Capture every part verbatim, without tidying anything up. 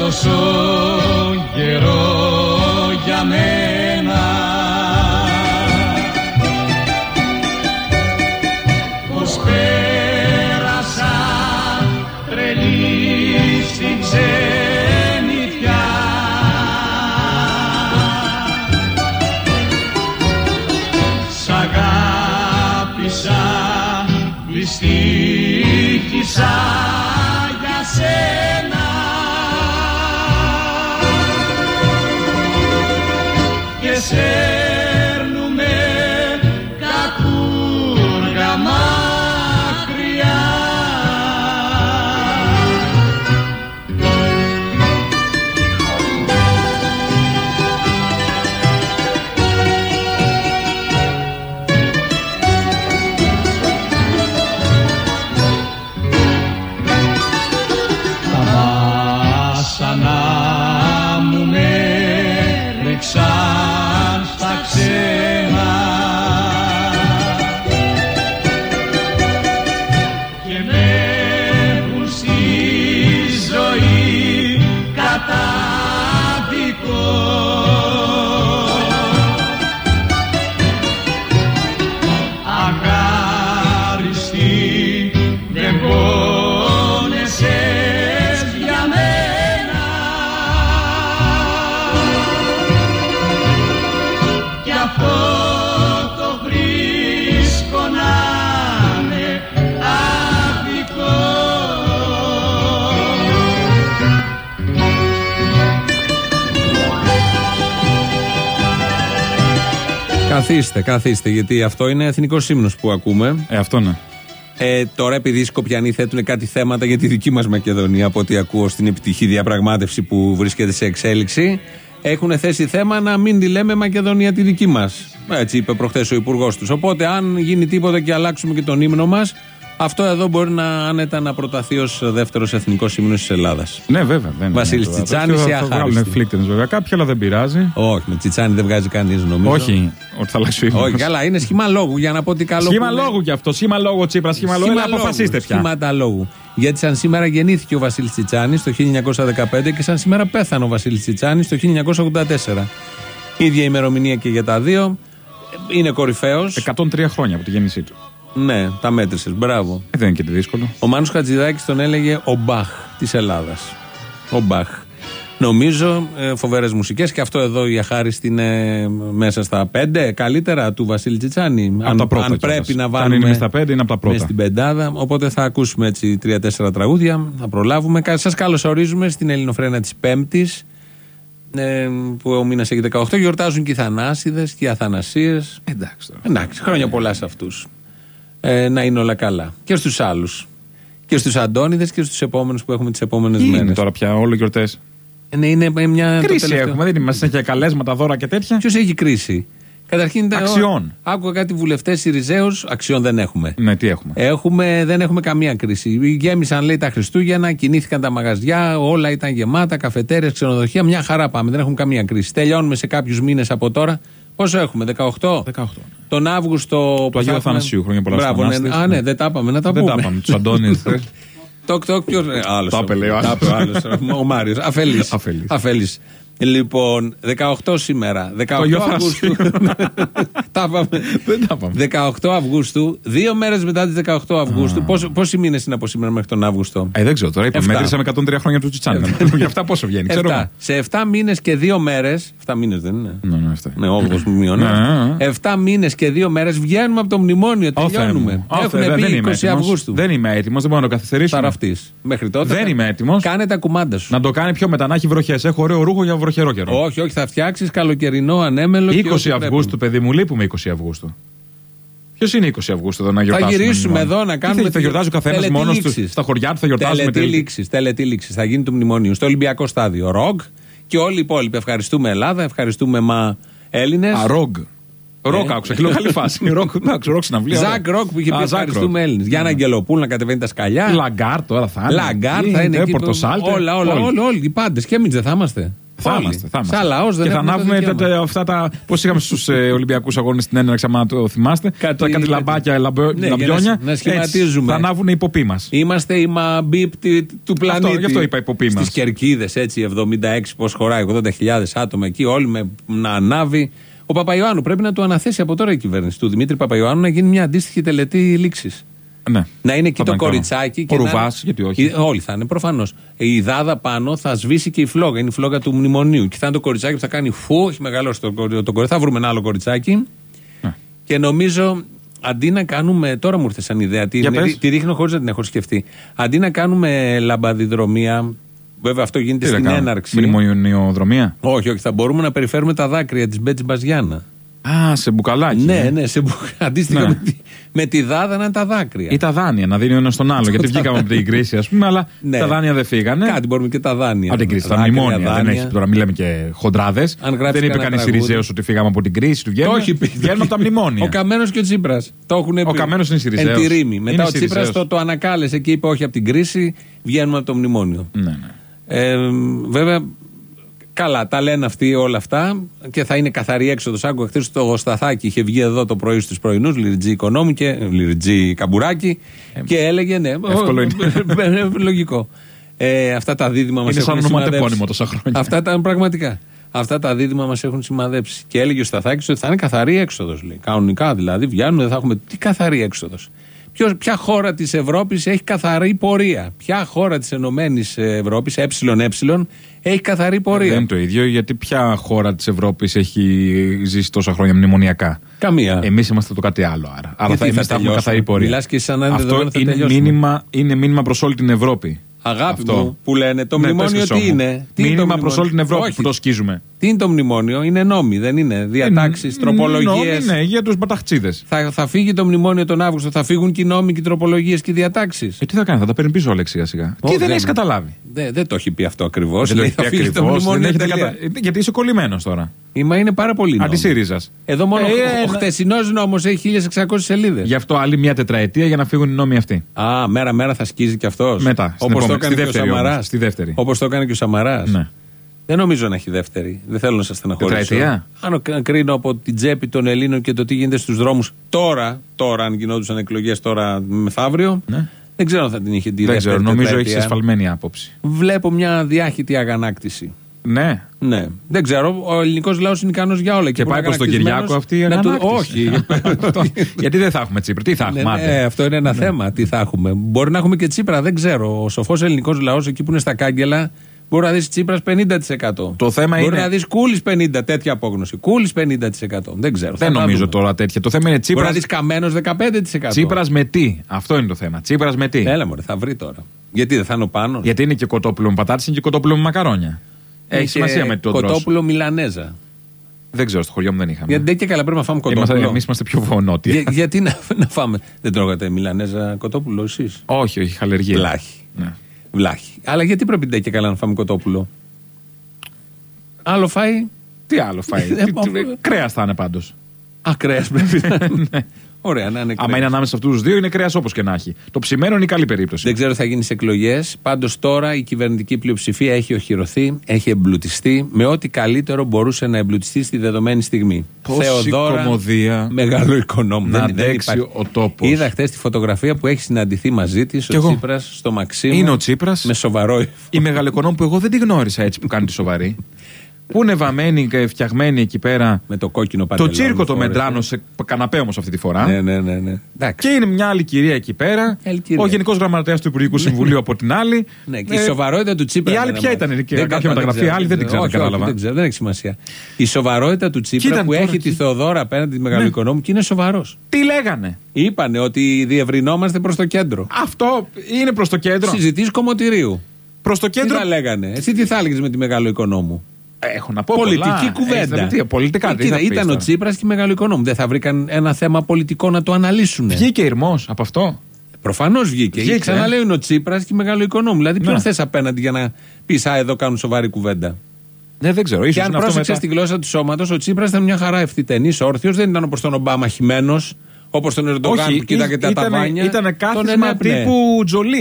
τόσο καιρό για μένα. Πως πέρασα τρελή στην ξενιτιά. Σ' αγάπησα, δυστύχησα για σένα. Και σέρνουμε κακούργα μακριά. Τα βάσανα μου με ρίξαν στα ξένα και με έχουν στη ζωή κατάδικο. Αγάριστη δεν πόνεσες για μένα κι αυτό το βρίσκω να είναι άδικο. Καθίστε, καθίστε, γιατί αυτό είναι εθνικός ύμνος που ακούμε. Ε, αυτό ναι. Ε, τώρα, επειδή οι Σκοπιανοί θέτουν κάτι θέματα για τη δική μας Μακεδονία, από ό,τι ακούω στην επιτυχή διαπραγμάτευση που βρίσκεται σε εξέλιξη, έχουν θέσει θέμα να μην τη λέμε Μακεδονία τη δική μας. Έτσι είπε προχθές ο υπουργός τους. Οπότε, αν γίνει τίποτα και αλλάξουμε και τον ύμνο μας, αυτό εδώ μπορεί να άνετα να προταθεί ως δεύτερος εθνικός ύμνος της Ελλάδας. Ναι, βέβαια. Δεν Βασίλης Τσιτσάνης ή αχάριστοι. Θα βγάλουν φλίκτενες βέβαια. Κάποιοι, αλλά δεν πειράζει. Όχι, με Τσιτσάνη δεν βγάζει κανείς, νομίζω. Όχι, ότι θα αλλάξει ο ύμνος. Όχι, καλά, είναι σχήμα λόγου για να πω τι καλό. Σχήμα λόγου κι αυτό. Σχήμα λόγου Τσίπρα. Σχήμα λόγου. Αποφασίστε πια. Σχήματα λόγου. Γιατί σαν σήμερα γεννήθηκε ο Βασίλης Τσιτσάνης το χίλια εννιακόσια δεκαπέντε και σαν σήμερα πέθανε ο Βασίλης Τσιτσάνης το χίλια εννιακόσια ογδόντα τέσσερα. Ίδια ημερομηνία και για τα δύο. Είναι κορυφαίος. εκατόν τρία χρόνια από τη γέννησή του. Ναι, τα μέτρησες. Μπράβο. Ε, δεν είναι και τι δύσκολο. Ο Μάνος Χατζηδάκης τον έλεγε ο Μπαχ της Ελλάδας. Ο Μπαχ. Νομίζω ε, φοβερές μουσικές και αυτό εδώ η αχάριστη είναι μέσα στα πέντε καλύτερα του Βασίλη Τσιτσάνη. Αν, αν πρέπει κιόλας να βάλουμε. Αν είναι στα πέντε, είναι από τα πρώτα. Μες στην πεντάδα. Οπότε θα ακούσουμε έτσι τρία-τέσσερα τραγούδια. Θα προλάβουμε. Σας καλωσορίζουμε στην Ελληνοφρένα της Πέμπτης. Ε, που ο μήνας έχει δεκαοκτώ. Γιορτάζουν και οι Θανάσιδες και οι Αθανασίες. Εντάξει, Εντάξει, χρόνια πολλά σε αυτούς. Ε, να είναι όλα καλά. Και στους άλλους. Και στους Αντώνιδες και στους επόμενους που έχουμε τις επόμενες μέρες. Είναι τώρα πια όλο γιορτές. Ε, ναι, είναι μια. Κρίση έχουμε, δεν είμαστε για καλέσματα, δώρα και τέτοια. Ποιος έχει κρίση? Καταρχήν. Αξιών. Άκουγα κάτι βουλευτές Συριζέους. Αξιών δεν έχουμε. Ναι, τι έχουμε. έχουμε. Δεν έχουμε καμία κρίση. Γέμισαν, λέει, τα Χριστούγεννα, κινήθηκαν τα μαγαζιά, όλα ήταν γεμάτα, καφετέρειες, ξενοδοχεία. Μια χαρά πάμε. Δεν έχουμε καμία κρίση. Τελειώνουμε σε κάποιους μήνες από τώρα. Πόσο έχουμε, δεκαοκτώ. δεκαοκτώ. Τον Αύγουστο. Του Αγίου Αθανασίου, χρόνια πολλά. Μπράβο, ναι. Α, ναι, δεν τα είπαμε, να τα πούμε. Δεν τα είπαμε. Του Αντώνης. Τοκ, τοκ, ποιο. Άλλο. Τα είπε, ο Μάριος. Αφελής. Αφελής. Λοιπόν, δεκαοκτώ σήμερα. δεκαοκτώ Αυγούστου. Τα είπαμε. Δεν τα είπαμε. δεκαοκτώ Αυγούστου, δύο μέρες μετά τις δεκαοκτώ Αυγούστου. Πόσοι μήνες είναι από σήμερα μέχρι τον Αύγουστο? Ε, δεν ξέρω τώρα. Μέτρησαμε εκατόν τρία χρόνια του Τσιτσάνη. Για αυτά πόσο βγαίνει, ξέρω. Σε επτά μήνες και δύο μέρες. επτά μήνες δεν είναι? Ναι, ναι, αυτά. Ναι, όπως μου μειώνει. επτά μήνες και δύο μέρες βγαίνουμε από το μνημόνιο. Τελειώνουμε. Έχουν πει είκοσι Αυγούστου. Δεν είμαι έτοιμος, δεν μπορώ να το καθυστερήσω. Ταραφτής. Μέχρι τότε. Δεν είμαι έτοιμος. Κάνε τα κουμάντα σου. Να το κάνει πιο μετά, να έχει βροχές. Έχω ωραίο ρούχο για βροχερό καιρό. Όχι, όχι, θα φτιάξεις καλοκαιρινό ανέμελο. είκοσι Αυγούστου, παιδί μου, λείπουμε είκοσι Αυγούστου. Ποιος είναι είκοσι Αυγούστου εδώ να γιορτάσουμε? Θα γυρίσουμε εδώ να κάνουμε. Θα, θα γιορτάζει ο καθένας μόνος του. Στα χωριά του θα γιορτάζουμε. Τελετή λήξης. Θα γίνει του μνημονίου. Στο Ολυμπιακό στάδιο. Ρογ και όλοι οι υπόλοιποι. Ευχαριστούμε Ελλάδα, ευχαριστούμε μα Έλληνες. Α, ρογ. Ροκ, άκουσα και λέω καλή φάση. Ροκ, ροκ συναυλία. Ζακ Ροκ που είχε πει ευχαριστούμε Έλληνες. Γιάννα Αγγελοπούλου να κατεβαίνει τα σκαλιά. Λαγκάρ τώρα θα είναι. Λαγκάρ θα είναι εκεί. Όλα, όλα, όλοι, όλοι οι πάντες. Και εμείς δεν θα είμαστε. Θα είμαστε, θα είμαστε. Σαν λαός δεν και θα ανάβουμε τα, τα, αυτά τα. Πώς είχαμε στους ε, Ολυμπιακούς Αγώνες στην έναρξη, άμα το θυμάστε. Κάτι, τα, κάτι λαμπάκια, λαμπο, ναι, λαμπιόνια. Να, να σχηματίζουμε. Έτσι, θα ανάβουν οι υποποί μας. Είμαστε οι μαμπίπ του πλανήτη. Αυτό, γι' αυτό είπα υποποί μας. Στις Κερκίδες, έτσι, εβδομήντα έξι, πώς χωράει, ογδόντα χιλιάδες άτομα εκεί, όλοι με να ανάβει. Ο Παπαϊωάννου πρέπει να του αναθέσει από τώρα η κυβέρνηση του Δημήτρη Παπαϊωάννου να γίνει μια αντίστοιχη τελετή λήξης. Ναι. Να είναι εκεί το κοριτσάκι. Ο Ρουβάς, γιατί όχι. Όλοι θα είναι, προφανώς. Η δάδα πάνω θα σβήσει και η φλόγα. Είναι η φλόγα του μνημονίου. Και θα είναι το κοριτσάκι που θα κάνει φου, έχει μεγαλώσει το, το, το κοριτσάκι. Θα βρούμε ένα άλλο κοριτσάκι. Ναι. Και νομίζω, αντί να κάνουμε. Τώρα μου ήρθε σαν ιδέα. Τη, τη, τη ρίχνω χωρίς να την έχω σκεφτεί. Αντί να κάνουμε λαμπαδιδρομία. Βέβαια αυτό γίνεται τι στην έναρξη. Μνημονιοδρομία. Όχι, όχι. Θα μπορούμε να περιφέρουμε τα δάκρυα της Μπέτζη Μπαζιάννα. Α, σε μπουκαλάκι. Ναι, ναι, ναι σε μπου... αντίστοιχα ναι. Με, τη... με τη δάδα να είναι τα δάκρυα. Ή τα δάνεια, να δίνει ο ένας στον άλλο. Γιατί βγήκαμε από την κρίση, ας πούμε, αλλά ναι. Τα δάνεια δεν φύγανε. Κάτι μπορούμε και τα δάνεια. Από την κρίση, τα μνημόνια. Δάνεια. Δεν έχει, τώρα μιλάμε και χοντράδες. Δεν είπε κανείς Συριζέος ότι φύγαμε από την κρίση. Του βγαίνουν. Όχι, βγαίνουν από τα μνημόνια. Ο Καμένος και ο Τσίπρας. Το έχουν πει. Ο Καμένος είναι Συριζέος. Εν τη ρήμη. Μετά ο Τσίπρας το, το ανακάλεσε και είπε όχι από την κρίση, βγαίνουμε από το μνημόνιο. Ναι, ναι. Ε, βέβαια. Καλά, τα λένε αυτοί όλα αυτά και θα είναι καθαρή έξοδος. Άκουγα χθες το Σταθάκι, είχε βγει εδώ το πρωί στους πρωινούς, Λιριτζή Οικονόμου και Λιριτζή Καμπουράκη ε, και έλεγε ναι. Εύκολο είναι. Λογικό. Ε, αυτά τα δίδυμα μας έχουν σημαδέψει. Είναι σαν ονοματεπώνυμο τόσα χρόνια. Αυτά τα πραγματικά. Αυτά τα δίδυμα μας έχουν σημαδέψει. Και έλεγε ο Σταθάκης ότι θα είναι καθαρή έξοδος. Λέει. Κανονικά δηλαδή βγαίνουμε, δεν θα έχουμε. Τι καθαρή έξοδος. Ποιος, ποια χώρα της Ευρώπης έχει καθαρή πορεία. Ποια χώρα της Ενωμένης Ευρώπης, ΕΕ, έχει καθαρή πορεία. Δεν είναι το ίδιο, γιατί ποια χώρα της Ευρώπης έχει ζήσει τόσα χρόνια μνημονιακά. Καμία. Εμείς είμαστε το κάτι άλλο άρα. Άρα θα, θα έχουμε καθαρή πορεία. Μιλάς και σαν να είναι αυτό είναι μήνυμα, είναι μήνυμα προς όλη την Ευρώπη. Αγάπη αυτό. Μου που λένε το ναι, μνημόνιο τι είναι. Τι μήνυμα είναι προς όλη την Ευρώπη. Όχι. Που το σκίζουμε. Τι είναι το μνημόνιο, είναι νόμοι, δεν είναι διατάξεις, τροπολογίες. Ναι, για τους μπαταχτσίδες. Θα, θα φύγει το μνημόνιο τον Αύγουστο, θα φύγουν και οι νόμοι και οι τροπολογίες και οι διατάξεις. Ε, τι θα κάνει, θα τα παίρνει πίσω Αλέξη σιγά σιγά. Τι δεν έχεις καταλάβει. Δε, δεν το έχει πει αυτό ακριβώς. Δεν θα φύγει το μνημόνιο. Κατα... Γιατί είσαι κολλημένος τώρα. Μα είναι πάρα πολύ νόμο. Αντισύριζας. Εδώ μόνο ε, ο χτεσινός νόμος έχει χίλιες εξακόσιες σελίδες. Γι' αυτό άλλη μια τετραετία για να φύγουν οι νόμοι αυτοί. Α, μέρα-μέρα θα σκίζει κι αυτός. Μετά. Όπως το έκανε και ο Σαμαράς. Στη δεύτερη. Όπως το έκανε και ο Σαμαράς. Ναι. Δεν νομίζω να έχει δεύτερη. Δεν θέλω να σας στεναχωρήσω. Αν κρίνω από την τσέπη των Ελλήνων και το τι γίνεται στους δρόμους τώρα, τώρα αν γινόντουσαν εκλογές τώρα μεθαύριο, ναι. Δεν ξέρω αν θα την είχε τη δεν δεύτερη. Ξέρω, νομίζω έχει εσφαλμένη άποψη. Βλέπω μια διάχυτη αγανάκτηση. Ναι. Ναι. Δεν ξέρω, ο ελληνικός λαός είναι ικανός για όλα. Και, και πάει προς τον Κυριάκο αυτή η αγανάκτηση. Του... Όχι. Γιατί δεν θα έχουμε Τσίπρα, τι θα έχουμε. Ναι, ναι, αυτό είναι ένα ναι. θέμα. Τι θα έχουμε. Μπορεί να έχουμε και Τσίπρα, δεν ξέρω. Ο σοφός ελληνικός λαός εκεί που είναι στα κάγκελα. Μπορεί να δεις Τσίπρας πενήντα τοις εκατό. Το θέμα μπορεί είναι... να δεις Κούλης πενήντα τοις εκατό, τέτοια απόγνωση. Κούλης πενήντα τοις εκατό. Δεν ξέρω. Δεν νομίζω δούμε. Τώρα τέτοια. Το θέμα είναι Τσίπρας. Μπορεί να δεις Καμένος δεκαπέντε τοις εκατό. Τσίπρας με τι. Αυτό είναι το θέμα. Τσίπρας με τι. Έλα μωρέ, θα βρει τώρα. Γιατί δεν θα είναι ο Πάνος. Γιατί είναι και κοτόπουλο με πατάτες, είναι και κοτόπουλο με μακαρόνια. Έχει και σημασία με το τρόπο. Κοτόπουλο Μιλανέζα. Δεν ξέρω, στο χωριό μου δεν είχαμε. Γιατί και καλά πρέπει να φάμε κοτόπουλο. Εμείς είμαστε πιο βονότια. Για, γιατί να, να φάμε. Δεν τρώγατε Μιλανέζα κοτόπουλο εσείς? Όχι, όχι, χαλεργία. Βλάχη. Ναι. Βλάχη. Αλλά γιατί πρέπει ντε και καλά να φάμε κοτόπουλο? Άλλο φάει. Τι άλλο φάει. Κρέας θα είναι πάντως. Α, κρέας πρέπει να είναι. Ωραία, να είναι κρέας. Άμα είναι ανάμεσα σε αυτούς τους δύο, είναι κρέας όπως και να έχει. Το ψημένο είναι η καλή περίπτωση. Δεν ξέρω τι θα γίνει στις εκλογές. Πάντως τώρα η κυβερνητική πλειοψηφία έχει οχυρωθεί, έχει εμπλουτιστεί με ό,τι καλύτερο μπορούσε να εμπλουτιστεί στη δεδομένη στιγμή. Πόση κωμωδία. Μεγάλο οικονόμου. Να αντέξει ο τόπος. Είδα χθες τη φωτογραφία που έχει συναντηθεί μαζί της ο Τσίπρας στο Μαξίμου. Είναι ο Τσίπρας. Με σοβαρό. Η μεγαλοοικονόμου που εγώ δεν τη γνώρισα έτσι που κάνει τη σοβαρή. Πού είναι βαμμένη και φτιαγμένη εκεί πέρα. Με το κόκκινο παντελόνι. Το τσίρκο το Μεντράνο σε καναπέ όμως αυτή τη φορά. Ναι, ναι, ναι, ναι. Και είναι μια άλλη κυρία εκεί πέρα. Κυρία. Ο Γενικός Γραμματέας του Υπουργικού Συμβουλίου από την άλλη. Ναι, και η σοβαρότητα του Τσίπρα. Η άλλη ποια ήταν, κάποια μεταγραφή, άλλη δεν την ξέρω, κατάλαβα. Δεν ξέρω, δεν έχει σημασία. Η σοβαρότητα του Τσίπρα που έχει τη Θεοδώρα απέναντι τη μεγαλοοικονόμου και είναι σοβαρός. Τι λέγανε. Είπανε ότι διευρυνόμαστε προς το κέντρο. Αυτό είναι προς το κέντρο. Συζητήσεις κομμωτηρίου. Προς το κέντρο. Τι θα λέγανε. Εσύ τι θα έλεγες με τη μεγαλοοικονόμου? Έχω να πω πολιτική πολλά. κουβέντα. Έχετε, πολιτικά, ε, κοίτα, ήταν ο Τσίπρας και η μεγαλοοικονόμου. Δεν θα βρήκαν ένα θέμα πολιτικό να το αναλύσουν. Βγήκε ηρμός από αυτό. Προφανώς βγήκε. βγήκε. Ξαναλέω είναι ο Τσίπρας και η μεγαλοοικονόμου. Δηλαδή, ποιον ναι. θες απέναντι για να πεις, α, εδώ κάνουν σοβαρή κουβέντα. Ναι, δεν ξέρω. Και αν πρόσεξες μετά... τη γλώσσα του σώματος, ο Τσίπρας ήταν μια χαρά ευθυτενής, όρθιος, δεν ήταν όπως τον Ομπάμα χυμένος, όπως τον Ερντογάν που κοίταγε τα ταβάνια. Ήταν κάθισμα τύπου Τζολί.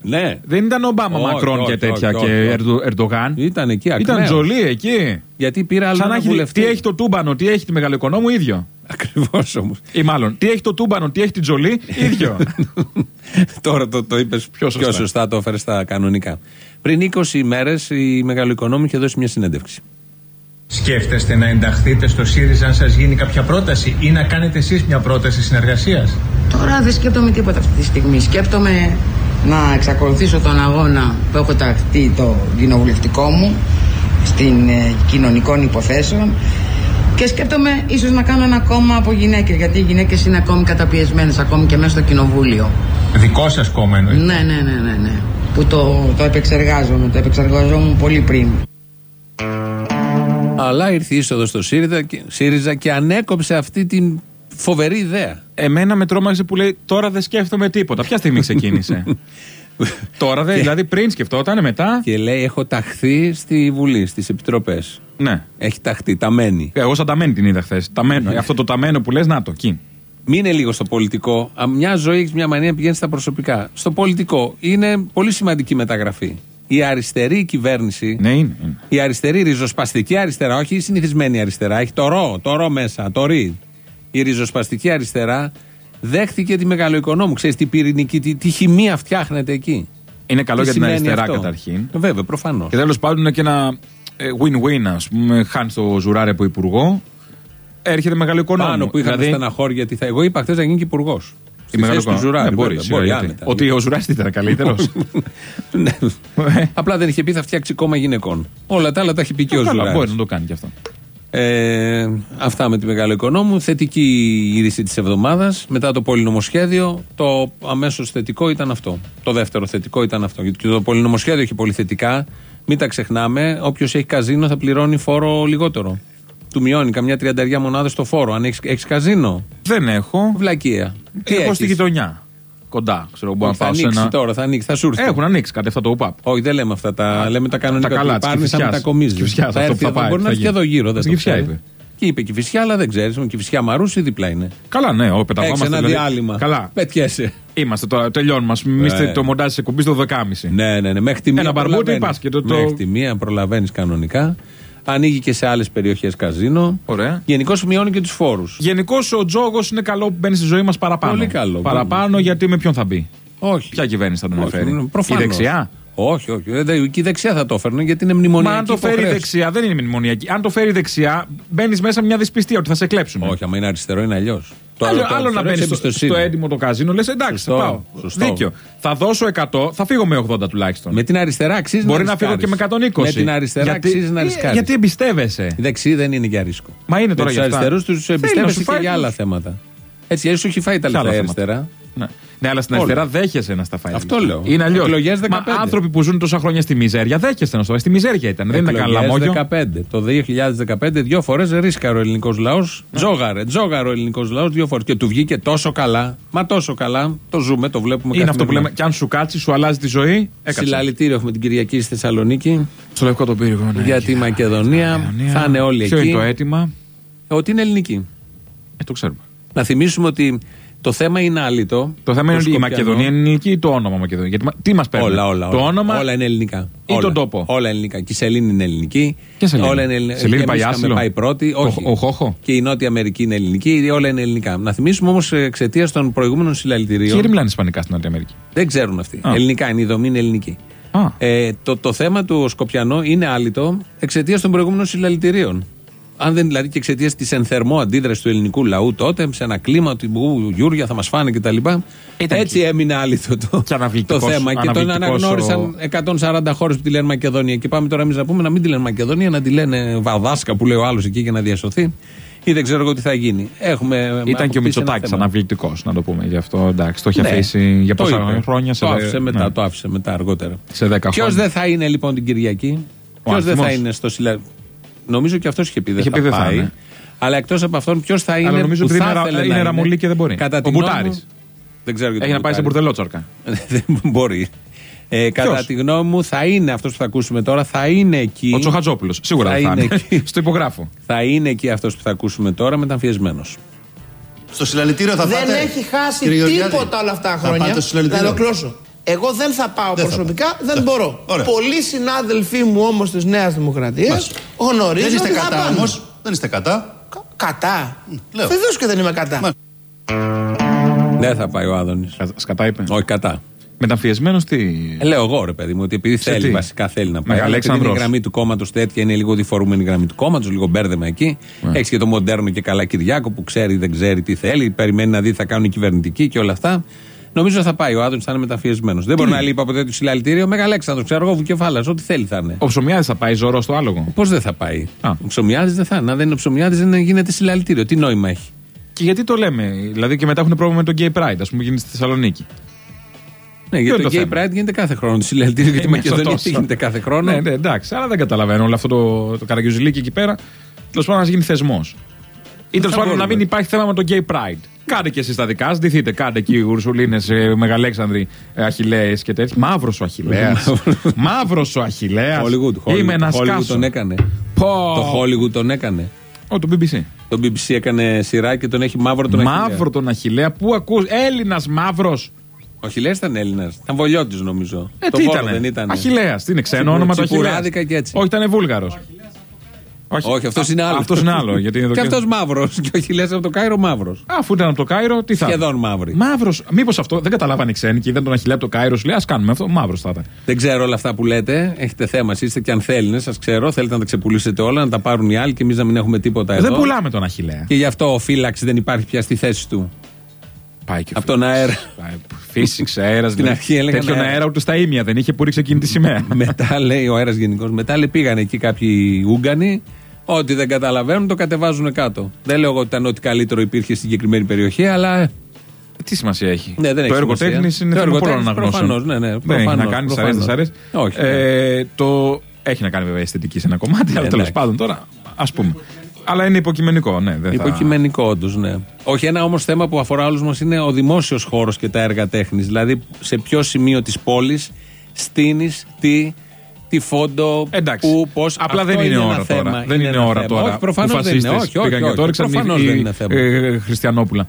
Ναι. Δεν ήταν Ομπάμα, όχι, Μακρόν όχι, και τέτοια όχι, όχι, και Ερντο, Ερντογάν. Ήταν εκεί, ακραίος. Ήταν Τζολί εκεί. Γιατί πήρα άλλο ένα βουλευτή. Τι έχει το τούμπανο, τι έχει τη μεγαλοοικονόμου, ίδιο. Ακριβώς όμως. Ή μάλλον, τι έχει το τούμπανο, τι έχει την Τζολί, ίδιο. Τώρα το, το είπες πιο σωστά. πιο σωστά, το έφερες στα κανονικά. Πριν είκοσι ημέρες η μεγαλοοικονόμου είχε δώσει μια συνέντευξη. Σκέφτεστε να ενταχθείτε στο ΣΥΡΙΖΑ αν σας γίνει κάποια πρόταση ή να κάνετε εσείς μια πρόταση συνεργασίας? Τώρα δεν σκέφτομαι τίποτα αυτή τη στιγμή. Σκέφτομαι να εξακολουθήσω τον αγώνα που έχω ταχθεί το κοινοβουλευτικό μου στην ε, κοινωνικών υποθέσεων και σκέφτομαι ίσως να κάνω ένα κόμμα από γυναίκες, γιατί οι γυναίκες είναι ακόμη καταπιεσμένες ακόμη και μέσα στο κοινοβούλιο. Δικό σας κόμμα εννοείται? Ναι, ναι, ναι, ναι, ναι. Που το, το επεξεργάζομαι, το επεξεργαζόμουν πολύ πριν. Αλλά ήρθε η είσοδος στο ΣΥΡΙΖΑ και, ΣΥΡΙΖΑ και ανέκοψε αυτή την φοβερή ιδέα. Εμένα με τρόμαξε που λέει τώρα δεν σκέφτομαι τίποτα. Ποια στιγμή ξεκίνησε? Τώρα δεν, δηλαδή πριν σκεφτόταν, μετά. Και λέει έχω ταχθεί στη Βουλή, στις επιτροπές. Ναι. Έχει ταχθεί, ταμένη. Εγώ σαν ταμένη την είδα χθες. Ταμένο. Αυτό το ταμένο που λες, να το, εκεί. Μείνε λίγο στο πολιτικό. Μια ζωή έχει μια μανία, πηγαίνει στα προσωπικά. Στο πολιτικό είναι πολύ σημαντική μεταγραφή. Η αριστερή κυβέρνηση, ναι, είναι, είναι. η αριστερή ριζοσπαστική αριστερά, όχι η συνηθισμένη αριστερά, έχει το ρο, το ρο μέσα, το ρι. Η ριζοσπαστική αριστερά δέχτηκε τη μεγαλοοικονόμου. Ξέρεις τι πυρηνική, τι, τι χημεία φτιάχνεται εκεί. Είναι καλό τι για την αριστερά αυτό? Καταρχήν. Βέβαια, προφανώς. Και τέλος πάντων είναι και ένα win-win, ας πούμε. Χάνει το Ζουράρε από υπουργό, έρχεται μεγαλοοικονόμου. Πάνω που είχαμε δηλαδή... στεναχώρια, γιατί θα... εγώ είπα χθες να γίνει και υπουργός. Η Μεγαλοοικονόμου. Δεν μπορεί. Ότι ο Ζουράρης ήταν καλύτερος. Ναι. Απλά δεν είχε πει θα φτιάξει κόμμα γυναικών. Όλα τα άλλα τα έχει πει και ο Ζουράρης. Μπορεί να το κάνει και αυτό. Ε, αυτά με τη μεγαλοοικονόμου. Θετική είδηση της εβδομάδας. Μετά το πολυνομοσχέδιο, το αμέσως θετικό ήταν αυτό. Το δεύτερο θετικό ήταν αυτό. Γιατί το πολυνομοσχέδιο έχει πολύ θετικά. Μην τα ξεχνάμε. Όποιος έχει καζίνο θα πληρώνει φόρο λιγότερο. Του μειώνει καμιά τριανταριά μονάδες το φόρο. Αν έχεις, έχεις καζίνο. Δεν έχω. Βλακεία. Τι έχω στη γειτονιά. Κοντά, ξέρω εγώ. Θα ανοίξει ένα... τώρα, θα ανοίξει, θα σου έρθει. Έχουν ανοίξει κάτι αυτά το ΟΠΑΠ. Όχι, δεν λέμε αυτά. Τα, Α, λέμε τα κανονικά. Τα καλά, πάρνει, θα μετακομίζει. Θα έρθει εδώ, μπορεί να έρθει και εδώ γύρω. Δεν Κυφσιά είπε. Και είπε Κηφισιά, αλλά δεν ξέρει. Με Κηφισιά Μαρούση δίπλα είναι. Καλά, ναι, ο πεταγόμαστε. Έχει ένα δηλαδή. διάλειμμα. Καλά. Πετιέσαι. Είμαστε τώρα, τελειώνουμε. Εμεί το μοντάζ τη εκπομπή στο δώδεκα και μισή. Ναι, ναι, ναι. Μέχρι τη μία. Ένα μπαρμπούτι πα και το. Μέχρι τη μία προλαβαίνει κανονικά. Ανοίγει και σε άλλες περιοχές καζίνο. Ωραία. Γενικώς μειώνει και τους φόρους. Γενικώς ο τζόγος είναι καλό που μπαίνει στη ζωή μας παραπάνω. Πολύ καλό. Παραπάνω πολύ. Γιατί με ποιον θα μπει. Όχι. Ποια κυβέρνηση θα τον αναφέρει. Η δεξιά. Όχι, όχι. Και η δεξιά θα το έφερνε γιατί είναι μνημονιακή. Μα αν το φέρει υποχρέωση. Δεξιά, δεν είναι μνημονιακή. Αν το φέρει δεξιά, μπαίνει μέσα μια δυσπιστία ότι θα σε κλέψουν. Όχι, άμα είναι αριστερό είναι αλλιώς. Το άλλο, άλλο να μπαίνει στο, στο έντιμο το καζίνο, λες εντάξει, σωστό, θα πάω. Σωστό. Δίκιο. Θα δώσω εκατό, θα φύγω με ογδόντα τουλάχιστον. Με την αριστερά αξίζει Μπορεί να να φύγω και με εκατόν είκοσι. Με την αριστερά γιατί, αξίζει να ρισκάρεις. Γιατί εμπιστεύεσαι. Η δεξί δεν είναι για ρίσκο. Μα είναι τώρα για αυτά. Τους αριστερούς τους εμπιστεύεσαι και για άλλα θέματα. Έτσι, έτσι σου έχει φάει τα λεφτά η αριστερά. Ναι, αλλά στην αριστερά δέχεσαι να στα φάει. Αυτό λέω. Είναι αλλιώς. Εκλογές δεκαπέντε. Μα άνθρωποι που ζουν τόσα χρόνια στη μιζέρια δέχεσαι να στο φάει. Στη μιζέρια ήταν. Δεν ήταν καλά λαμόγιο. δεκαπέντε. Το δύο χιλιάδες δεκαπέντε δύο φορές ρίσκαρε ο ελληνικός λαός. Τζόγαρε. Τζόγαρε ο ελληνικός λαός δύο φορές. Και του βγήκε τόσο καλά. Μα τόσο καλά. Το ζούμε, το βλέπουμε. Είναι αυτό που λέμε. Και αν σου κάτσει, σου αλλάζει τη ζωή. Συλλαλητήριο έχουμε την Κυριακή στη Θεσσαλονίκη. Στο Λευκό το Πύργο. Για τη Μακεδονία. Θα είναι όλοι εκεί. Ποιο είναι το αίτημα? Ότι είναι ελληνική. Ε, το ξέρουμε. Να θυμίσουμε ότι. Το θέμα είναι άλυτο. Το θέμα είναι ότι η Μακεδονία είναι ελληνική ή το όνομα Μακεδονία. Γιατί, τι μας παίρνει. Όλα, όλα, το όλα. όνομα. Όλα είναι ελληνικά. Ή όλα. τον τόπο. Όλα ελληνικά. Και η Σελήνη είναι ελληνική. Και Σελήνη. Όλα είναι ελληνικά. Σελήνη πάει άσυλο. Πάει πρώτη. Όχι. Ο, ο Χόχο. Και η Νότια Αμερική είναι ελληνική. Όλα είναι ελληνικά. Να θυμίσουμε όμως εξαιτίας των προηγούμενων συλλαλητηρίων. Ποιοι μιλάνε ισπανικά στην Νότια Αμερική. Δεν ξέρουν αυτοί. Α. Ελληνικά είναι. Η δομή είναι ελληνική. Ε, το, το θέμα του Σκοπιανό είναι άλυτο εξαιτίας των προηγούμενων συλλαλητηρίων. Αν δεν δηλαδή και εξαιτίας της ενθερμό αντίδρασης του ελληνικού λαού τότε, σε ένα κλίμα ότι Γιούρια θα μας φάνε κτλ. Έτσι και... έμεινε άλυθο το, το θέμα και τον αναγνώρισαν ο... εκατόν σαράντα χώρες που τη λένε Μακεδονία. Και πάμε τώρα εμείς να πούμε να μην τη λένε Μακεδονία, να τη λένε Βαδάσκα που λέει ο άλλος εκεί για να διασωθεί. Ή δεν ξέρω εγώ τι θα γίνει. Έχουμε, Ήταν και ο Μητσοτάκης αναβλητικός, να το πούμε. Γι' αυτό εντάξει, το έχει ναι, αφήσει για πόσα χρόνια. Το άφησε μετά, ναι. το άφησε μετά αργότερα. Σε δέκα χρόνια. Ποιος δεν θα είναι λοιπόν την Κυριακή, ποιος δεν θα είναι στο συλλαλητήριο. Νομίζω και αυτός είχε πει δεν θα, πει, πάει. Θα αλλά εκτός από αυτόν, ποιος θα είναι. Αλλά νομίζω ότι είναι, είναι, είναι ραμουλή και δεν μπορεί. Κατά ο Μπουτάρης. Δεν ξέρω γιατί. Έχει να πάει σε μπουρδελότσαρκα. Δεν μπορεί. Ε, κατά τη γνώμη μου, θα είναι αυτός που θα ακούσουμε τώρα, θα είναι εκεί. Ο Τσοχατζόπουλος. Σίγουρα θα, θα είναι. είναι. Στο υπογράφω. Θα είναι εκεί αυτός που θα ακούσουμε τώρα, μεταμφιεσμένος. Στο συλλαλητήριο θα πάτε. Δεν έχει χάσει τίποτα όλα αυτά τα χρόνια. Θα ολοκληρώσω. Εγώ δεν θα πάω δεν προσωπικά, θα δεν μπορώ. Ωραία. Πολλοί συνάδελφοί μου όμως της Νέας Δημοκρατίας γνωρίζουν. Δεν είστε ότι κατά όμως. Δεν είστε κατά. Κα, κατά. Βεβαίως και δεν είμαι κατά. Μα. Δεν θα πάει ο Άδωνης. Σκατά είπε. Όχι, κατά. Μεταμφιεσμένος τι. Ε, λέω εγώ ρε παιδί μου ότι επειδή θέλει, τι? βασικά θέλει να πάει. Αλλά επειδή η γραμμή του κόμματος τέτοια, είναι λίγο διφορούμενη η γραμμή του κόμματος, λίγο μπέρδεμα εκεί. Yeah. Έχει και το μοντέρνο και καλά Κυριάκο που ξέρει, δεν ξέρει τι θέλει, περιμένει να δει τι θα κάνουν οι κυβερνητικοί και όλα αυτά. Νομίζω θα πάει ο Άδωνης, θα είναι μεταμφιεσμένος. Δεν μπορεί να λείπει από τέτοιο συλλαλητήριο. Μεγαλέξανδρος, ξέρω εγώ, Βουκεφάλας, ό,τι θέλει θα είναι. Ο Ψωμιάδης θα πάει ζωρό στο άλογο. Πώς δεν θα πάει. Α. Ο Ψωμιάδης δεν θα είναι. Αν δεν είναι ο Ψωμιάδης, δεν γίνεται συλλαλητήριο. Τι νόημα έχει. Και γιατί το λέμε, δηλαδή και μετά έχουν πρόβλημα με το Gay Pride, ας πούμε, γίνεται στη Θεσσαλονίκη. Ναι, γιατί το, το Gay Pride γίνεται κάθε χρόνο. Το συλλαλητήριο για τη Μακεδονία γίνεται κάθε χρόνο. Ναι, ναι, εντάξει, αλλά δεν καταλαβαίνω όλο αυτό το, το καραγκιουζιλίκι εκεί πέρα. Τέλος πάντων, να γίνει θεσμός. Ή τέλος πάντων να μην υπάρχει θέμα με το Gay Pride. Κάντε και εσείς τα δικά, ντυθείτε, κάντε εκεί Ουρσουλίνες, ε, Μεγαλέξανδροι, ε, Αχιλλέες και τέτοια. Μαύρος ο Αχιλλέας. Μαύρος ο Αχιλλέας. Είμαι ένας κάσο. Το τον έκανε. Το Hollywood τον έκανε. Ω, το μπι μπι σι. Το μπι μπι σι έκανε σειρά και τον έχει μαύρο τον Αχιλλέα. Μαύρο τον Αχιλλέα, πού ακούς, Έλληνας μαύρος. Ο Αχιλλέας ήταν Έλληνας. Ήταν Βολιώτης νομίζω. Ε, το τι ήταν. Αχιλλέας, τι είναι ξένο όνομα το Αχιλλέας. Όχι, ήταν Βούλγαρος. Όχι, Όχι αυτός είναι άλλο. Αυτός είναι άλλο. Γιατί είναι το και αυτός μαύρος. Και ο Αχιλλέας από το Κάιρο μαύρος. Αφού ήταν από το Κάιρο, τι θα. Σχεδόν μαύρη. Μαύρος. Μήπως αυτό δεν καταλάβανε οι ξένοι και είδαν τον Αχιλλέα από το Κάιρο, σου λέει ας κάνουμε αυτό. Μαύρος θα ήταν. Δεν ξέρω όλα αυτά που λέτε. Έχετε θέμα. Είστε και αν θέλετε, σας ξέρω. Θέλετε να τα ξεπουλήσετε όλα, να τα πάρουν οι άλλοι και εμείς να μην έχουμε τίποτα εδώ. Δεν πουλάμε τον Αχιλλέα. Και γι' αυτό ο φύλαξη δεν υπάρχει πια στη θέση του. Πάει και από τον αέρα. Φύσηξε αέρα. Στην αρχή έλεγαν. Τέτοιον αέρα. αέρα ούτε στα ίμια δεν είχε που ρίξε εκείνη τη σημαία. Μετά λέει ο αέρας γενικώς. Μετά λέει πήγαν εκεί κάποιοι Ούγγανοι. Ό,τι δεν καταλαβαίνουν το κατεβάζουν κάτω. Δεν λέω ότι ήταν ό,τι καλύτερο υπήρχε στην συγκεκριμένη περιοχή, αλλά. Τι σημασία έχει. Ναι, δεν το έργο τέχνης είναι θέμα πολλών αναγνώσεων. Προφανώς, ναι, ναι. Δεν έχει να κάνει, σ' αρέσει, δεν σ' αρέσει. Όχι. Ε, το... Έχει να κάνει βέβαια αισθητική σε ένα κομμάτι, ναι, αλλά τέλος πάντων τώρα ας πούμε. Αλλά είναι υποκειμενικό, ναι. Δεν υποκειμενικό, όντως, ναι. Όχι, ένα όμως θέμα που αφορά όλους μας είναι ο δημόσιος χώρος και τα έργα τέχνης. Δηλαδή, σε ποιο σημείο της πόλης στείνεις τι. Τι φόντο, εντάξει. Πού, πώς. Απλά δεν είναι, είναι ώρα τώρα. Θέμα. Δεν είναι, είναι ώρα τώρα. Όχι, προφανώς δεν είναι. Όχι, όχι, όχι, όχι. Προφανώς δεν είναι θέμα. Ε, Χριστιανόπουλα.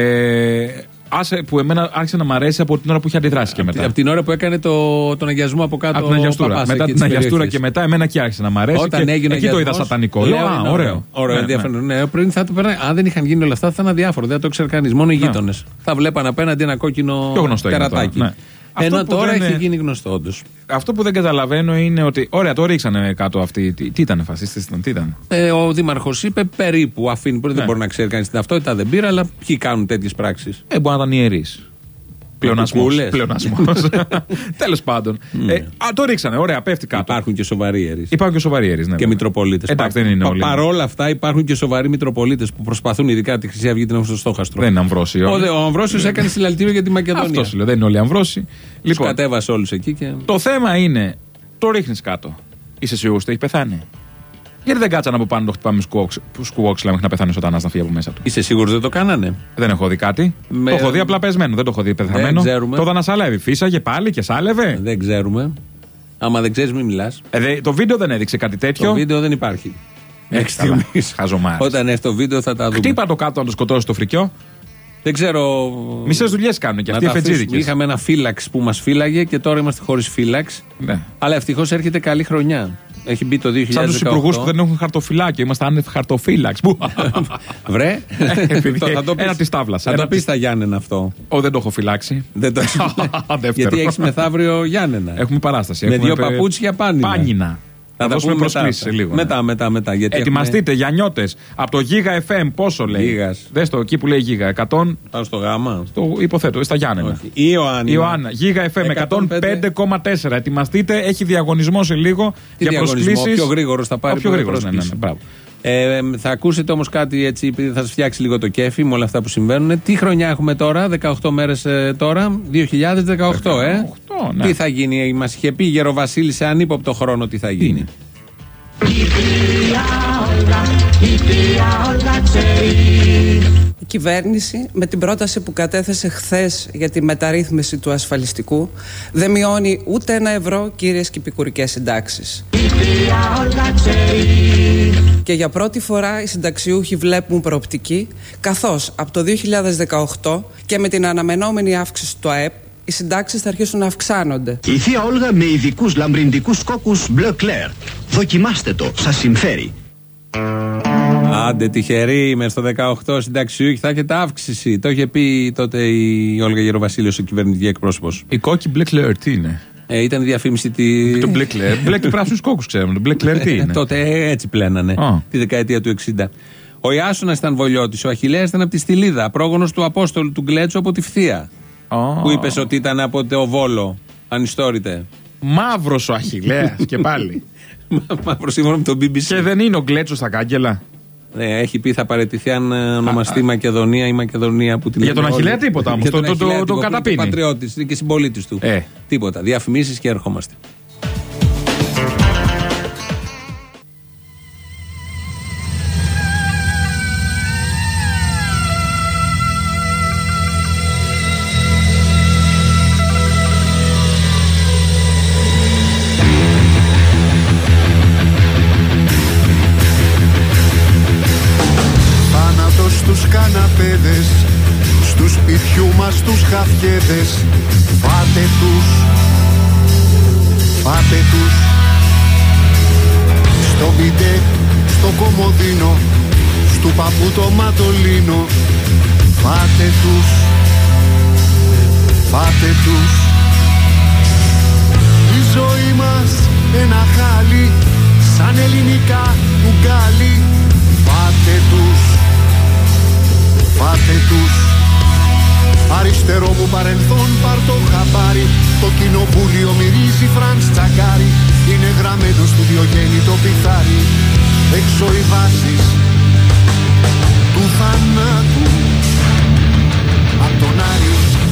Ε, άσε, που εμένα άρχισε να μ' αρέσει από την ώρα που είχε αντιδράσει και μετά. Από την ώρα που έκανε το, τον αγιασμό από κάτω. Από την αγιαστούρα. Μετά την αγιαστούρα και μετά, εμένα και άρχισε να μ' αρέσει. Όταν και έγινε εκεί το είδα σατανικό. Λέω, α, ωραίο. Ωραίο, ενδιαφέρον. Ναι, πριν θα το περνάει. Αν δεν είχαν γίνει όλα αυτά, θα ήταν αδιάφορο. Δεν το ξέρει κανεί. Μόνο οι γείτονες. Θα βλέπαν απέναντι ένα κόκκινο καρατάκι. Ενώ τώρα έχει είναι... γίνει γνωστό, όντως. Αυτό που δεν καταλαβαίνω είναι ότι. Ωραία, το ρίξανε κάτω αυτοί. Τι, τι ήταν, φασίστες ήταν, τι ήταν. Ε, ο δήμαρχος είπε περίπου. Αφήνει, ναι. Δεν μπορεί να ξέρει κανείς την ταυτότητα, δεν πήρα, αλλά ποιοι κάνουν τέτοιες πράξεις. Ε, μπορεί να ήταν ιερείς. Πλεονασμός. Τέλος πάντων. Mm. Ε, α, το ρίξανε, ωραία, πέφτει κάτω. Υπάρχουν και σοβαροί ιερείς. Υπάρχουν και σοβαροί ιερείς, ναι. Και μητροπολίτες. Εντάξει, δεν είναι όλοι. Παρόλα αυτά υπάρχουν και σοβαροί μητροπολίτες που προσπαθούν, ειδικά τη Χρυσή Αυγή, την έχουν στο στόχαστρο. Δεν είναι Αμβρόσιο. Ο, ο Αμβρόσιος έκανε συλλαλητήριο για τη Μακεδονία. Αυτό σου λέω, δεν είναι όλοι Αμβρόσιοι. Λοιπόν, κατέβασε όλους εκεί και. Το θέμα είναι, το ρίχνεις κάτω. Είσαι σίγουρος ότι έχει πεθάνει. Γιατί δεν κάτσαν από πάνω το χτυπάμε σκουόξιλα μέχρι να πεθάνει ο σατανάς να φύγει από μέσα του. Είσαι σίγουρος δεν το κάνανε. Δεν έχω δει κάτι. Με... Το έχω δει απλά πεσμένο, δεν το έχω δει πεθαμένο. Το είδα να σαλεύει. Φύσαγε πάλι και σάλευε. Δεν ξέρουμε. Άμα δεν ξέρεις, μην μιλάς. Ε, δε, το βίντεο δεν έδειξε κάτι τέτοιο. Το βίντεο δεν υπάρχει. Μέχρι στιγμής. Χαζομάρες. Όταν έρθει το βίντεο θα τα δούμε. Χτύπα το κάτω να το σκοτώσει το φρικιό. Δεν ξέρω. Μισές δουλειές κάνουν και αυτοί οι φετζίδικες. Είχαμε ένα φύλαξ που μας φύλαγε και τώρα είμαστε χωρίς φύλαξ. Ναι. Αλλά ευτυχώς έρχεται καλή χρονιά. Έχει μπει το δύο χιλιάδες δεκαοκτώ. Σαν τους υπουργούς που δεν έχουν χαρτοφυλάκιο. Είμαστε άνευ χαρτοφύλαξ. Βρε. Ένα τη τάβλα. Θα το πει στα Γιάννενα αυτό. Ω, δεν το έχω φυλάξει. Γιατί έχει μεθαύριο Γιάννενα. Έχουμε παράσταση. Με δύο παπούτσια πάνινα. Θα δώσουμε προσκλήσεις σε λίγο. Μετά, μετά, μετά. Γιατί ετοιμαστείτε έχουμε... για νιώτες. Από το Γίγα εφ εμ, πόσο λέει. Γίγας. Δες το εκεί που λέει Γίγα. εκατό. Πάω στο Γάμα. Στο υποθέτω, στα Γιάννενα. Η Ιωάννα. Ιωάννα. Γίγα εφ εμ εκατόν πέντε κόμμα τέσσερα. Ετοιμαστείτε, έχει διαγωνισμό σε λίγο. Τι για προσκλήσεις. Ο πιο γρήγορος θα πάρει. Ο πιο γρήγορος, ναι, ναι, ναι, ε, θα ακούσετε όμως κάτι έτσι, επειδή θα σας φτιάξει λίγο το κέφι με όλα αυτά που συμβαίνουν. Τι χρονιά έχουμε τώρα, δεκαοκτώ μέρες ε, τώρα, δύο χιλιάδες δεκαοκτώ, ε. δεκαοκτώ, ναι. Τι θα γίνει, μας είχε πει η Γεροβασίλη σε ανύποπτο χρόνο τι θα γίνει. Η κυβέρνηση με την πρόταση που κατέθεσε χθες για τη μεταρρύθμιση του ασφαλιστικού δεν μειώνει ούτε ένα ευρώ κύριες και επικουρικές συντάξεις. Και για πρώτη φορά οι συνταξιούχοι βλέπουν προοπτική, καθώς από το δύο χιλιάδες δεκαοκτώ και με την αναμενόμενη αύξηση του ΑΕΠ οι συντάξεις θα αρχίσουν να αυξάνονται. Η θεία Όλγα με ειδικούς λαμπρινδικούς κόκκους Bleu Clair. Δοκιμάστε το, σας συμφέρει. Άντε τυχεροί, μες στο δεκαοκτώ συνταξιούχοι θα έχετε αύξηση. Το είχε πει τότε η Όλγα Γεροβασίλειος, ο κυβερνητική εκπρόσωπος. Η κόκκι Bleu Clair τι είναι? Ε, ήταν η διαφήμιση τη. Το Bleu Clair. Μπλε και πράσινους κόκκους ξέρουμε. Το Bleu Clair τι είναι? Τότε έτσι πλένανε. Oh. Τη δεκαετία του εξήντα. Ο Ιάσονας ήταν Βολιώτης, ο Αχιλλέας ήταν από τη Στυλίδα, πρόγονος του Απόστολου του Γκλέτσου από τη Φθία. Oh. Που είπες ότι ήταν από το Βόλο. Ανιστόρητε. Μαύρος ο Αχιλλέας και πάλι. Μαύρος σύμφωνα με τον μπι μπι σι. Και δεν είναι ο Γκλέτσος στα κάγκελα. Ναι, έχει πει θα παραιτηθεί αν ονομαστεί Μακεδονία ή Μακεδονία που την Για τον Αχιλλέα τίποτα όμως. Το, το, το, το καταπίνει. Είναι πατριώτης, είναι και συμπολίτης του. Ε. Τίποτα. Διαφημίσεις και ερχόμαστε. Στους σπιτιού μας τους χαφιέδες, φάτε τους, φάτε τους. Στο μπιντέ, στο κομμωδίνο, στου παππού το ματολίνο, φάτε τους, φάτε τους. Η ζωή μας ένα χάλι, σαν ελληνικά κουγκάλι, φάτε τους, φάτε τους. Αριστερό μου παρελθόν πάρ' το χαμπάρι, το κοινοβούλιο μυρίζει Φραντς Τσακάρι, είναι γραμμένο στο Διογέννη το πιθάρι, έξω οι βάσεις του θανάτου απ' τον Άρη.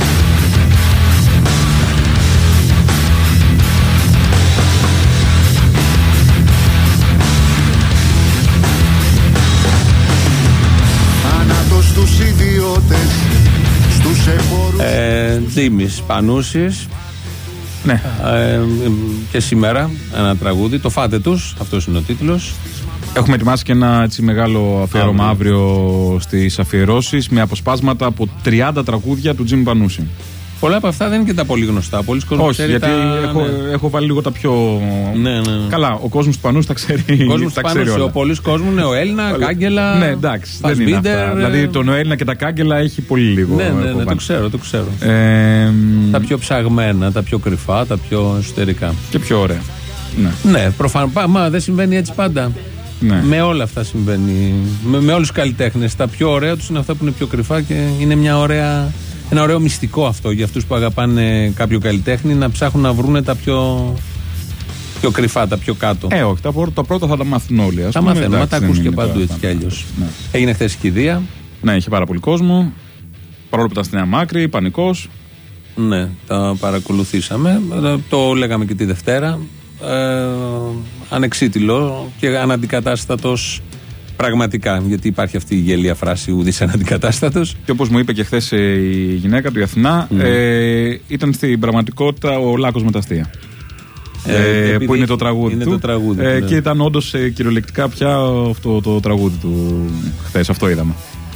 Θάνατος στους ιδιώτες, στους εμπόρους. ε, Τζίμις Πανούσης. Ναι. ε, Και σήμερα ένα τραγούδι, το φάτε τους, αυτός είναι ο τίτλος. Έχουμε ετοιμάσει και ένα έτσι μεγάλο αφιέρωμα αύριο, αύριο στις αφιερώσεις με αποσπάσματα από τριάντα τραγούδια του Τζίμι Πανούση. Πολλά από αυτά δεν είναι και τα πολύ γνωστά. Πολλοί κόσμοι όχι, γιατί τα... έχω, ναι. έχω βάλει λίγο τα πιο. Ναι, ναι, ναι. Καλά, ο κόσμος του Πανούση τα ξέρει. Ο κόσμος τα του ξέρει Πανούση, ο πολλής κόσμος, ναι, ο Έλληνα, κάγκελα. Ναι, εντάξει, δεν είναι αυτά. Δηλαδή τον Έλληνα και τα κάγκελα έχει πολύ λίγο. Ναι, ναι, ναι, το ξέρω, το ξέρω. Ε, τα πιο ψαγμένα, τα πιο κρυφά, τα πιο εσωτερικά. Και πιο ωραία. Ναι, ναι προφανώς. Μα δεν συμβαίνει έτσι πάντα. Ναι. Με όλα αυτά συμβαίνει. Με, με όλους τους καλλιτέχνες. Τα πιο ωραία τους είναι αυτά που είναι πιο κρυφά και είναι μια ωραία. Ένα ωραίο μυστικό αυτό για αυτούς που αγαπάνε κάποιο καλλιτέχνη, να ψάχνουν να βρούνε τα πιο, πιο κρυφά, τα πιο κάτω. Ε, όχι, τα, τα πρώτα θα τα μάθουν όλοι. Ας τα πούμε, μαθαίνουν, μα τα ακούς και παντού έτσι κι αλλιώς. Ναι. Έγινε χθες η κηδεία. Ναι, είχε πάρα πολύ κόσμο. Παρόλο που ήταν στη Νέα Μάκρη, πανικός. Ναι, τα παρακολουθήσαμε. Το λέγαμε και τη Δευτέρα. Ε, ανεξίτηλο και αναντικατάστατος. Πραγματικά, γιατί υπάρχει αυτή η γελία φράση ουδής αναντικατάστατος. Και όπως μου είπε και χθες η γυναίκα του, η Αθηνά, mm. ε, ήταν στην πραγματικότητα ο Λάκκος με τα αστεία. Ε, ε, που είναι το τραγούδι είναι του. Το τραγούδι, ε, ναι. Και ήταν όντως ε, κυριολεκτικά πια αυτό το τραγούδι του χθες. Αυτό είδαμε.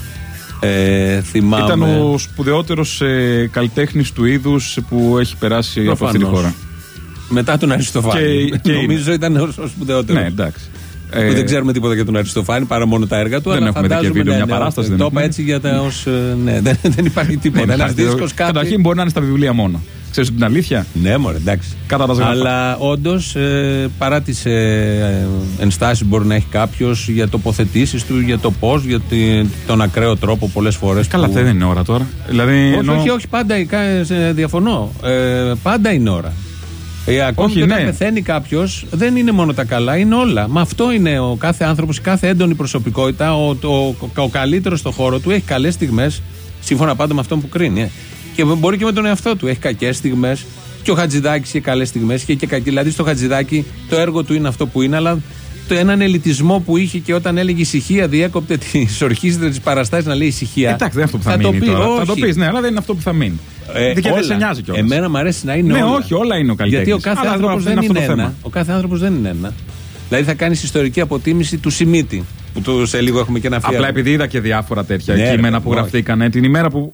Ε, θυμάμαι. Ήταν ο σπουδαιότερος ε, καλλιτέχνης του είδους που έχει περάσει Προφανώς. από αυτή τη χώρα. Μετά τον Αριστοφάνη. Και, και Νομίζω ήταν ο, ο σπουδαιότερος. Ναι, εντάξει. Που δεν ξέρουμε τίποτα για τον Αριστοφάνη παρά μόνο τα έργα του. Δεν αλλά έχουμε δει και βίντεο, ναι, μια ναι, παράσταση. Ναι, το είπα έτσι για τα ως. Ναι, δεν, δεν υπάρχει τίποτα. Ένας δίσκος κάτι. Καταρχήν μπορεί να είναι στα βιβλία μόνο. Ξέρεις την αλήθεια. Ναι, μωρέ, εντάξει. Κατά τα σγράφα. Αλλά όντως ε, παρά τις ε, ενστάσεις που μπορεί να έχει κάποιος για τοποθετήσεις του, για το πώς, για τη, τον ακραίο τρόπο πολλές φορές. Καλά, που... δεν είναι ώρα τώρα. Δηλαδή, όχι, ενώ... όχι, όχι, πάντα ε, διαφωνώ. Ε, πάντα είναι ώρα. Ε, ακόμη όχι, και όταν ναι. πεθαίνει κάποιος, δεν είναι μόνο τα καλά, είναι όλα. Μα αυτό είναι ο κάθε άνθρωπος, κάθε έντονη προσωπικότητα, ο, ο, ο, ο καλύτερος στο χώρο του, έχει καλές στιγμές, σύμφωνα πάντα με αυτόν που κρίνει. Ε. Και μπορεί και με τον εαυτό του, έχει κακές στιγμές. Και ο Χατζηδάκης είχε καλές στιγμές, είχε και κακή. Δηλαδή στο Χατζηδάκη το έργο του είναι αυτό που είναι, αλλά το έναν ελιτισμό που είχε και όταν έλεγε ησυχία, διέκοπτε τις ορχήστρες της παραστάσης να λέει ησυχία. Εντάξει, δεν είναι αυτό που θα, θα μείνει. Το πει, τώρα. Θα το πει, ναι, αλλά δεν είναι αυτό που θα μείνει. Ε, και δεν σε νοιάζει κιόλας. Εμένα μου αρέσει να είναι ναι, όλα. όχι, όλα είναι ο καλλιτέχνης. Γιατί ο κάθε άνθρωπος δεν είναι ένα. Ο κάθε άνθρωπος δεν είναι ένα. Δηλαδή θα κάνεις ιστορική αποτίμηση του Σιμίτη. Που του σε λίγο έχουμε και ένα αφιέρωμα. Απλά επειδή είδα και διάφορα τέτοια ναι, κείμενα που γραφτήκανε την ημέρα που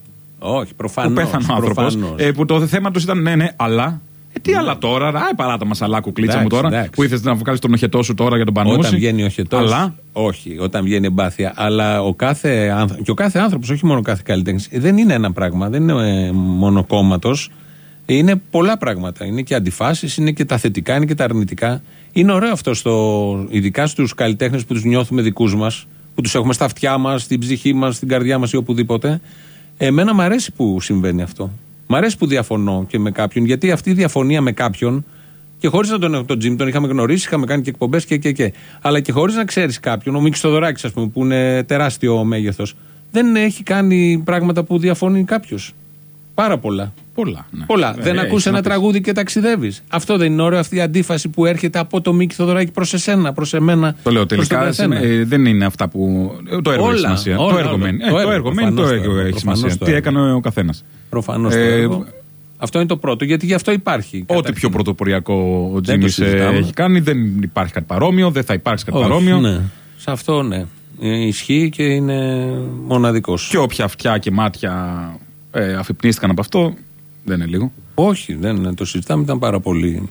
Όχι, προφανώς. Που πέθανε ο άνθρωπος. Ε, που το θέμα του ήταν ναι, ναι, αλλά. Ε, τι ναι. άλλα τώρα, α, παράτα μασαλά κουκλίτσα μου τώρα. Εντάξει. Που ήθελε να βγάλει τον οχετό σου τώρα για τον Πανούση. Όταν βγαίνει ο οχετός. Αλλά. Όχι, όταν βγαίνει εμπάθεια. Αλλά ο κάθε, και ο κάθε άνθρωπος, όχι μόνο ο κάθε καλλιτέχνης, δεν είναι ένα πράγμα. Δεν είναι μόνο κόμματος. Είναι πολλά πράγματα. Είναι και αντιφάσεις, είναι και τα θετικά, είναι και τα αρνητικά. Είναι ωραίο αυτό, στο, ειδικά στους καλλιτέχνες που τους νιώθουμε δικούς μας, που τους έχουμε στα αυτιά μας, στην ψυχή μας, στην καρδιά μας ή οπουδήποτε. Εμένα μου αρέσει που συμβαίνει αυτό. Μ' αρέσει που διαφωνώ και με κάποιον, γιατί αυτή η διαφωνία με κάποιον, και χωρίς να τον έχω τον Τζίμι, τον είχαμε γνωρίσει, είχαμε κάνει και εκπομπές και, και, και. Αλλά και χωρίς να ξέρεις κάποιον, ο Μίκης Θοδωράκης, ας πούμε, που είναι τεράστιο μέγεθος, δεν έχει κάνει πράγματα που διαφωνεί κάποιος. Πάρα πολλά. Πολλά. Ναι. πολλά. Ε, δεν ακούς ένα τραγούδι και ταξιδεύεις. Αυτό δεν είναι ωραίο, αυτή η αντίφαση που έρχεται από το Μίκη Θοδωράκη προς εσένα, προς εμένα. Το λέω τελικά. Ε, δεν είναι αυτά που. Το έργο όλα, έχει σημασία. Όλα, το έργο μένει. Το έργο μένει, το έργο έχει σημασία. Τι έκανε ο καθένας. Προφανώς. Ε, αυτό είναι το πρώτο, γιατί γι' αυτό υπάρχει. Ό,τι πιο πρωτοποριακό ο Τζίμις έχει κάνει, δεν υπάρχει κάτι παρόμοιο, δεν θα υπάρξει κάτι παρόμοιο. Ναι. Σε αυτό ναι. Ισχύει και είναι μοναδικός. Και όποια αυτιά και μάτια ε, αφυπνίστηκαν από αυτό, δεν είναι λίγο. Όχι, δεν το συζητάμε, ήταν πάρα πολύ.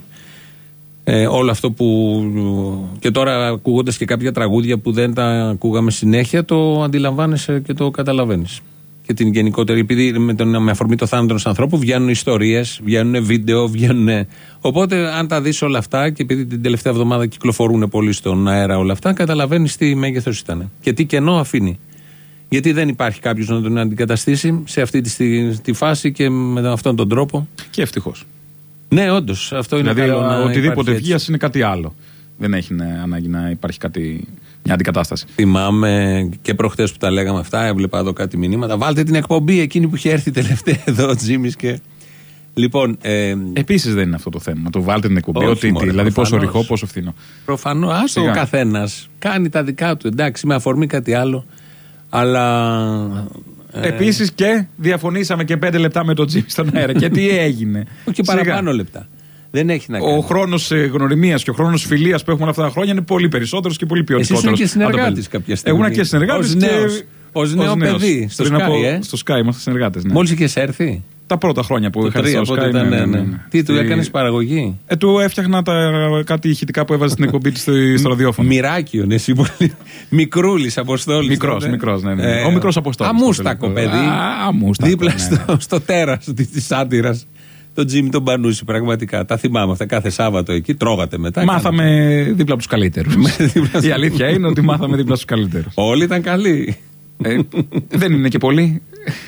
Ε, όλο αυτό που. Και τώρα ακούγοντας και κάποια τραγούδια που δεν τα ακούγαμε συνέχεια, το αντιλαμβάνεσαι και το καταλαβαίνεις. Και την γενικότερη, επειδή με, τον, με αφορμή το θάνατο ενός ανθρώπου βγαίνουν ιστορίες, βγαίνουν βίντεο, βγαίνουν. Οπότε, αν τα δεις όλα αυτά, και επειδή την τελευταία εβδομάδα κυκλοφορούν πολύ στον αέρα όλα αυτά, καταλαβαίνεις τι μέγεθος ήταν και τι κενό αφήνει. Γιατί δεν υπάρχει κάποιος να τον αντικαταστήσει σε αυτή τη, τη φάση και με αυτόν τον τρόπο. Και ευτυχώς. Ναι, όντως. Αυτό είναι δηλαδή, καλό. Δηλαδή, οτιδήποτε βγει είναι κάτι άλλο. Δεν έχει ανάγκη να υπάρχει κάτι. Μια αντικατάσταση. Θυμάμαι και προχτές που τα λέγαμε αυτά, έβλεπα εδώ κάτι μηνύματα. Βάλτε την εκπομπή εκείνη που είχε έρθει τελευταία εδώ ο Τζίμις και. Λοιπόν. Ε... Επίσης δεν είναι αυτό το θέμα. Το βάλτε την εκπομπή. Όχι, ότι, μωρέ, δηλαδή πόσο ρηχό, πόσο φθηνό. Προφανώς. Άστο ο καθένας κάνει τα δικά του. Εντάξει, με αφορμή κάτι άλλο. Αλλά. Ε... Επίσης και διαφωνήσαμε και πέντε λεπτά με τον Τζίμι στον αέρα. Και τι έγινε. Και παραπάνω λεπτά. Δεν έχει να κάνει. Ο χρόνος γνωριμίας και ο χρόνος φιλίας που έχουμε όλα αυτά τα χρόνια είναι πολύ περισσότερος και πολύ ποιοτικότερος. Εσείς είναι και συνεργάτης κάποια στιγμή. Ήμουν και συνεργάτης. Ως νέο παιδί. Στο Sky, ε? Στο Sky είμαστε συνεργάτες. Ναι. Μόλις είχες έρθει. Τα πρώτα χρόνια που είχα έρθει στο Sky. Ήταν, ναι, ναι, ναι. Τι, του έκανες παραγωγή? Ε, του έφτιαχνα τα, κάτι ηχητικά που έβαζε στην εκπομπή της στο ραδιόφωνο. Μοιράκιον, εσύ πολύ. Μικρούλης Αποστόλης. Μικρός, μικρός, ναι, ναι. Ε, ο μικρός Αποστόλης. Αμούστακο παιδί. Δίπλα στο τέρας της Άντυρας. Το Τζίμι τον Πανούση, πραγματικά. Τα θυμάμαι αυτά κάθε Σάββατο εκεί. Τρώγατε μετά. Μάθαμε κάναμε... δίπλα από τους καλύτερους. Η αλήθεια είναι ότι μάθαμε δίπλα στους καλύτερους. Όλοι ήταν καλοί. Ε, δεν είναι και πολλοί.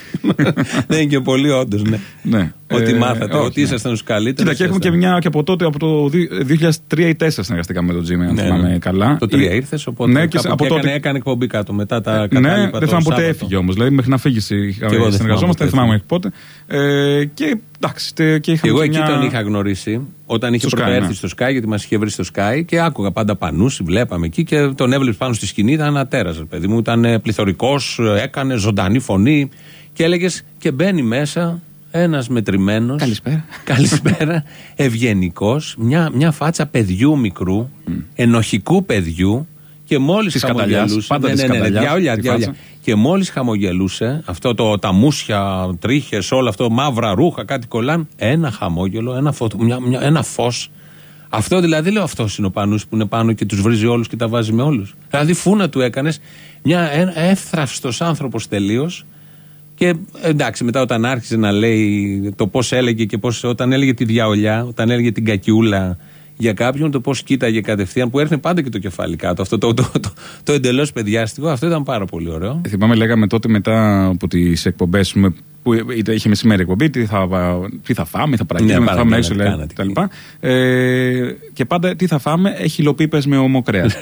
Δεν είναι και πολύ, όντως, ναι. ναι. Ότι ε, μάθατε, όχι, ότι ναι. ήσασταν τους καλύτερους. Κοίτα, και έχουμε και μια και από τότε, από το δύο χιλιάδες τρία ή τέσσερα συνεργαστήκαμε με τον Τζίμι, αν ναι, θυμάμαι ναι. καλά. Το τρία ήρθες, οπότε ναι, και από τότε... έκανε, έκανε εκπομπή κάτω. Μετά τα ναι, κατάλοιπα. Δεν θυμάμαι ποτέ έφυγε όμως. Δηλαδή, μέχρι να φύγει συνεργαζόμαστε, δεν θυμάμαι πότε. Ε, και εντάξει. Και είχαμε εγώ μια... εκεί τον είχα γνωρίσει, όταν είχε πρωτοέρθει ναι. στο Sky, γιατί μας είχε βρει στο Sky και άκουγα πάντα Πανούση, βλέπαμε εκεί και τον έβλεπε πάνω στη σκηνή, ήταν ένα τέρας, παιδί μου. Ήταν πληθωρικός, έκανε ζωντανή φωνή. Και έλεγες και μπαίνει μέσα ένας μετρημένος. Καλησπέρα. Καλησπέρα. Ευγενικός. Μια, μια φάτσα παιδιού μικρού, mm. ενοχικού παιδιού. Και μόλις χαμογελούσε. Πάντα ναι, ναι, ναι, ναι, διαόλια, διαόλια. Και μόλις χαμογελούσε, αυτό το τα μουσια, τρίχες, όλο αυτό, μαύρα ρούχα, κάτι κολλάν. Ένα χαμόγελο, ένα, φωτο, μια, μια, ένα φως. Αυτό δηλαδή λέω, αυτός είναι ο Πανούς που είναι πάνω και τους βρίζει όλους και τα βάζει με όλους. Δηλαδή φούνα του έκανες, μια εύθραυστος άνθρωπος τελείως. Και εντάξει, μετά όταν άρχισε να λέει το πώς έλεγε και πώς, όταν έλεγε τη διαολιά, όταν έλεγε την κακιούλα για κάποιον, το πώς κοίταγε κατευθείαν, που έρχεται πάντα και το κεφάλι κάτω. Αυτό το, το, το, το, το εντελώς παιδιάστικο, αυτό ήταν πάρα πολύ ωραίο. Θυμάμαι, λέγαμε τότε μετά από τις εκπομπές που είχε μεσημέρι εκπομπή, τι θα, τι θα φάμε, θα παραγγείλουμε, θα φάμε έξω κτλ. Ε, και πάντα τι θα φάμε, έχει χυλοπίπες με ομοκρέας.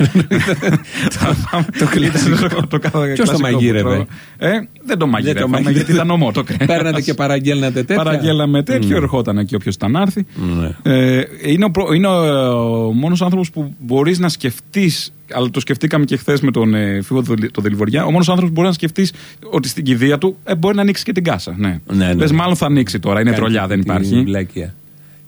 Το κλείσιμο. Ποιος το μαγείρευε? Δεν το μαγείρευε, γιατί ήταν ομό το κρέας. Παίρνατε και παραγγέλνατε τέτοια. Παραγγέλαμε τέτοιο, ερχόταν εκεί όποιος ήταν να έρθει. Είναι ο μόνος άνθρωπος που μπορείς να σκεφτείς, αλλά το σκεφτήκαμε και χθες με τον ε, φίλο τον Δελιβοριά. Ο μόνος άνθρωπος που μπορεί να σκεφτείς ότι στην κηδεία του ε, μπορεί να ανοίξει και την κάσα. Ναι. Ναι, ναι, Λες, ναι. Μάλλον θα ανοίξει τώρα. Είναι τρολιά, δεν υπάρχει. Βλάκια.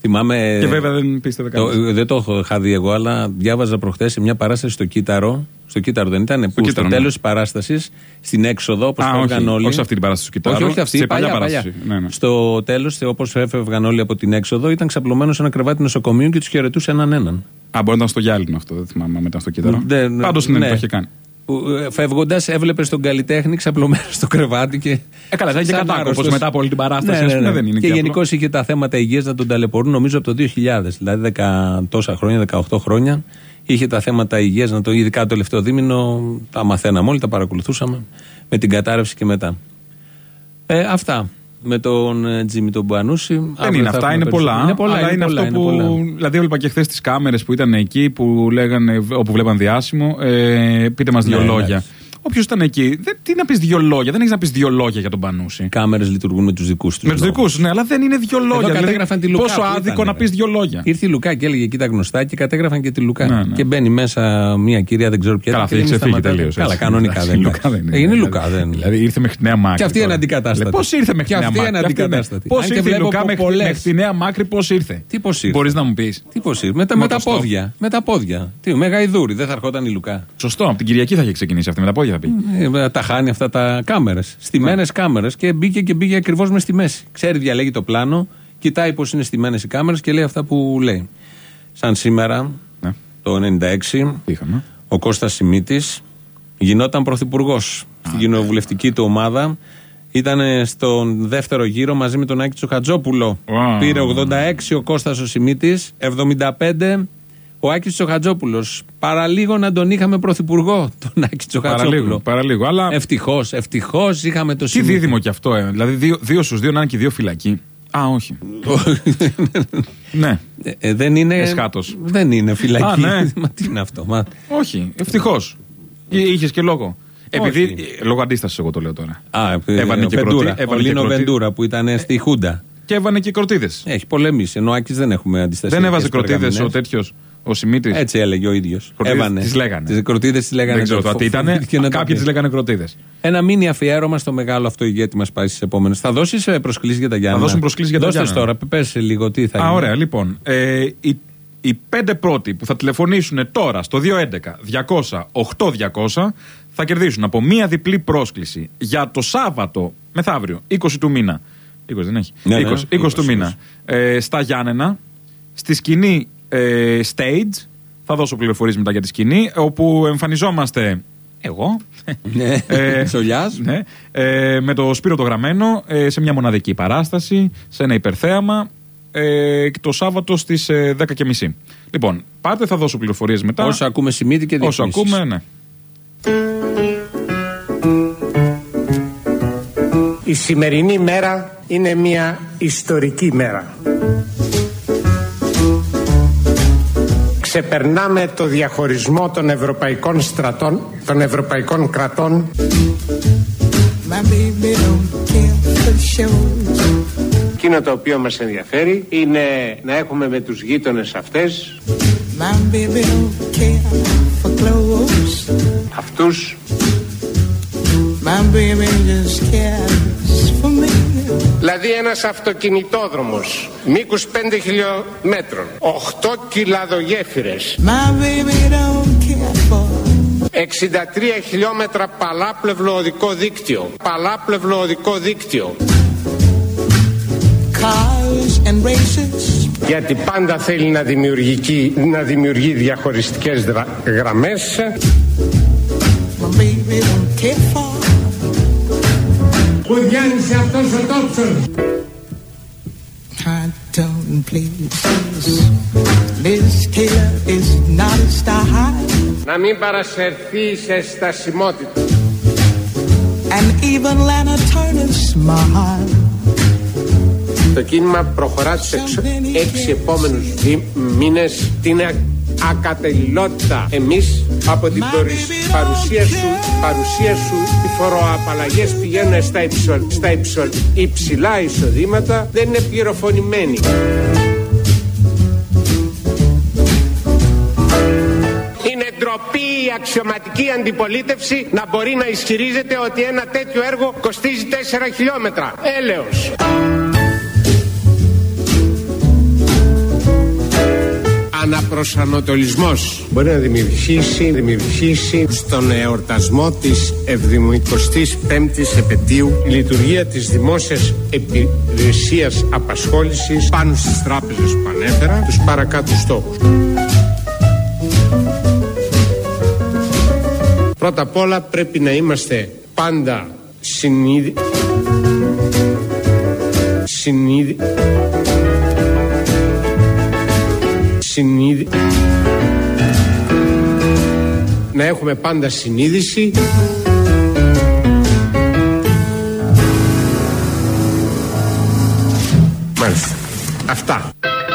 Θυμάμαι. Και βέβαια δεν πίστευε κανείς. Δεν το έχω είχα δει εγώ, αλλά διάβαζα προχθές σε μια παράσταση στο Κύτταρο. Στο Κύτταρο δεν ήταν, που στο τέλος της παράστασης, στην έξοδο, όπως φεύγαν όλοι. Όχι σε αυτή την παράσταση του Κύτταρο. Όχι, όχι αυτή, σε παλιά, παλιά παλιά. παράσταση. Ναι, ναι. Στο τέλος, όπως έφευγαν όλοι από την έξοδο, ήταν ξαπλωμένο σε ένα κρεβάτι νοσοκομείου και τους χαιρετούσε έναν έναν. Α, μπορεί να ήταν στο Γιάλινο αυτό, δεν θυμάμαι μετά στο Κύτταρο. Πάντως ναι, ναι, το είχε κάνει. Φεύγοντας, έβλεπε τον καλλιτέχνη ξαπλωμένο στο κρεβάτι και. Ε, καλά, ήταν και κατάκοπος μετά από όλη την παράσταση. Ναι, ναι, ναι. Δεν είναι και γενικώς είχε τα θέματα υγείας να τον ταλαιπωρούν, νομίζω από το δύο χιλιάδες, δηλαδή δεκα τόσα χρόνια, δεκαοκτώ χρόνια. Είχε τα θέματα υγείας, να το, ειδικά το τελευταίο δίμηνο, τα μαθαίναμε όλοι, τα παρακολουθούσαμε με την κατάρρευση και μετά. Ε, αυτά. Με τον Τζίμι τον Μπουανούση. Δεν είναι αυτά, είναι πολλά. Είναι πολλά, αλλά είναι, είναι αυτό πολλά, που. είναι πολλά. Δηλαδή, έβλεπα και χθες τις κάμερες που ήταν εκεί, που λέγανε, όπου βλέπαν διάσημο, ε, πείτε μας δύο ναι, λόγια. Εντάξει. Όποιος ήταν εκεί, δεν, τι να πεις δύο λόγια, δεν έχεις να πεις δύο λόγια για τον Μπανούση. Οι κάμερες λειτουργούν με τους δικούς τους. Με τους δικούς, ναι, αλλά δεν είναι δύο λόγια. Εδώ δηλαδή, τη Λουκά, πόσο άδικο ήταν, να πεις δύο λόγια. Ήρθε η Λουκά και έλεγε εκεί τα γνωστά και κατέγραφαν και τη Λουκά. Ναι, ναι. Και μπαίνει μέσα μια κυρία, δεν ξέρω ποια. Καλά, αυτή έχει ξεφύγει τελείως. Καλά, κανονικά δεν είναι. Είναι Λουκά, δεν είναι. Δηλαδή ήρθε μέχρι τη Νέα Μάκρη. Και αυτή είναι αντικατάστατη. Πώς ήρθε μέχρι τη Νέα Μάκρη. αντικατάστατη. Πώς ήρθε η Λουκά μέχρι τη Νέα Μάκρη, πώς ήρθε. Τι πώς ήρθε. Μπορείς να μου πεις. Τι πώς ήρθε. Με τα πόδια. Με τα πόδια. Τι, Μεγαϊδούρη, δεν θα ερχόταν η Λουκά. Σωστό, από την Κυριακή θα είχε ξεκινήσει αυτή με τα πόδια θα πει. Τα χάνει αυτά τα κάμερες. Στημένες κάμερες και μπήκε και μπήκε ακριβώς μες στη μέση. Ξέρει, διαλέγει το πλάνο, κοιτάει πώς είναι στημένες οι κάμερες και λέει αυτά που λέει. Σαν σήμερα, ναι. Το ενενήντα έξι, Είχαμε. ο Κώστας Σιμίτης γινόταν πρωθυπουργός στην κοινοβουλευτική του ομάδα. Ήταν στον δεύτερο γύρο μαζί με τον Άκη Τσοχατζόπουλο. Wow. Πήρε ογδόντα έξι ο Κώστας ο Σιμίτης, εβδομήντα πέντε ο Άκης Τσοχατζόπουλος. Παραλίγο να τον είχαμε πρωθυπουργό, τον Άκη Τσοχατζόπουλο. Παραλίγο, παραλίγο. Αλλά... Ευτυχώς, ευτυχώς είχαμε το Σιμίτη. Τι δίδυμο κι αυτό, ε. Δηλαδή δύο, δύο στους δύο να είναι και δύο φυλακοί. Α, όχι. Ναι. Ε, δεν είναι. Εσχάτως. Δεν είναι φυλακή. Α, ναι. Μα τι είναι αυτό. Μα... Όχι, ευτυχώς. Είχες και λόγο. Επειδή. Όχι. Λόγω αντίστασης, εγώ το λέω τώρα. Α, έβανε και Βεντούρα. Ο Λίνο Βεντούρα που ήταν στη Χούντα. Και έβανε και κροτίδες. Έχει πολεμήσει. Ενώ Άκης δεν έχουμε αντιστασία. Δεν έβαζε κροτίδες ο τέτοιος. Ο Σιμίτης. Έτσι έλεγε ο ίδιος. Έβανε. Τις λέγανε. Τις κροτίδες τις λέγανε. Δεν ξέρω το τι ήταν. Κάποιοι τις λέγανε κροτίδες. Ένα μίνι αφιέρωμα στο μεγάλο αυτό ηγέτη μας πάει στις επόμενες. Θα δώσεις προσκλήσεις για τα Γιάννα. Θα δώσουν προσκλήσεις για τα Γιάννα. Δώστε τώρα, πες λίγο τι θα γίνει. Α, ωραία, λοιπόν. Ε, οι, οι πέντε πρώτοι που θα τηλεφωνήσουν τώρα στο δύο έντεκα διακόσια οκτώ διακόσια θα κερδίσουν από μία διπλή πρόσκληση για το Σάββατο μεθαύριο, είκοσι του μήνα. είκοσι δεν έχει. Ναι, είκοσι, ναι, είκοσι, είκοσι του μήνα. Ε, στα Γιάννενα, στη σκηνή ε, stage. Θα δώσω πληροφορίες μετά για τη σκηνή, όπου εμφανιζόμαστε εγώ, ναι, ε, Σολιάς, ναι, ε, με το Σπύρο το Γραμμένο, ε, σε μια μοναδική παράσταση, σε ένα υπερθέαμα, ε, το Σάββατο στις ε, δέκα και μισή. Λοιπόν, πάτε, θα δώσω πληροφορίες μετά. Όσο ακούμε Σιμίτη και Όσο ακούμε, ναι. Η σημερινή μέρα είναι μια ιστορική μέρα. Ξεπερνάμε το διαχωρισμό των ευρωπαϊκών στρατών, των ευρωπαϊκών κρατών. Εκείνο το οποίο μας ενδιαφέρει είναι να έχουμε με τους γείτονες αυτές αυτούς δηλαδή ένας αυτοκινητόδρομος μήκους πέντε χιλιόμετρων, οκτώ κιλαδογέφυρες, εξήντα τρία χιλιόμετρα παλάπλευλο οδικό δίκτυο, παλάπλευλο οδικό δίκτυο. Γιατί πάντα θέλει να δημιουργεί, να δημιουργεί διαχωριστικές δρα, γραμμές. Πού διάνυσε αυτός ο τόξος? Να μην παρασυρθεί σε στασιμότητα. Το κίνημα προχωρά τους έξι επόμενους μήνες. Την ακατελειλότητα. Εμείς από την παρουσία σου, παρουσία σου οι φοροαπαλλαγές πηγαίνουν στα, υψο, στα υψο, υψηλά εισοδήματα, δεν είναι πληροφωνημένοι. Είναι ντροπή η αξιωματική αντιπολίτευση να μπορεί να ισχυρίζεται ότι ένα τέτοιο έργο κοστίζει τέσσερα χιλιόμετρα. Έλεος. αναπροσανατολισμός μπορεί να δημιουργήσει, δημιουργήσει στον εορτασμό της εβδομηκοστής πέμπτης επετείου η λειτουργία της δημόσιας υπηρεσίας απασχόλησης πάνω στις τράπεζες που ανέφερα τους παρακάτω στόχους. Πρώτα απ' όλα πρέπει να είμαστε πάντα συνείδη... συνείδη... συνείδη... να έχουμε πάντα συνείδηση. Μάλιστα. Αυτά.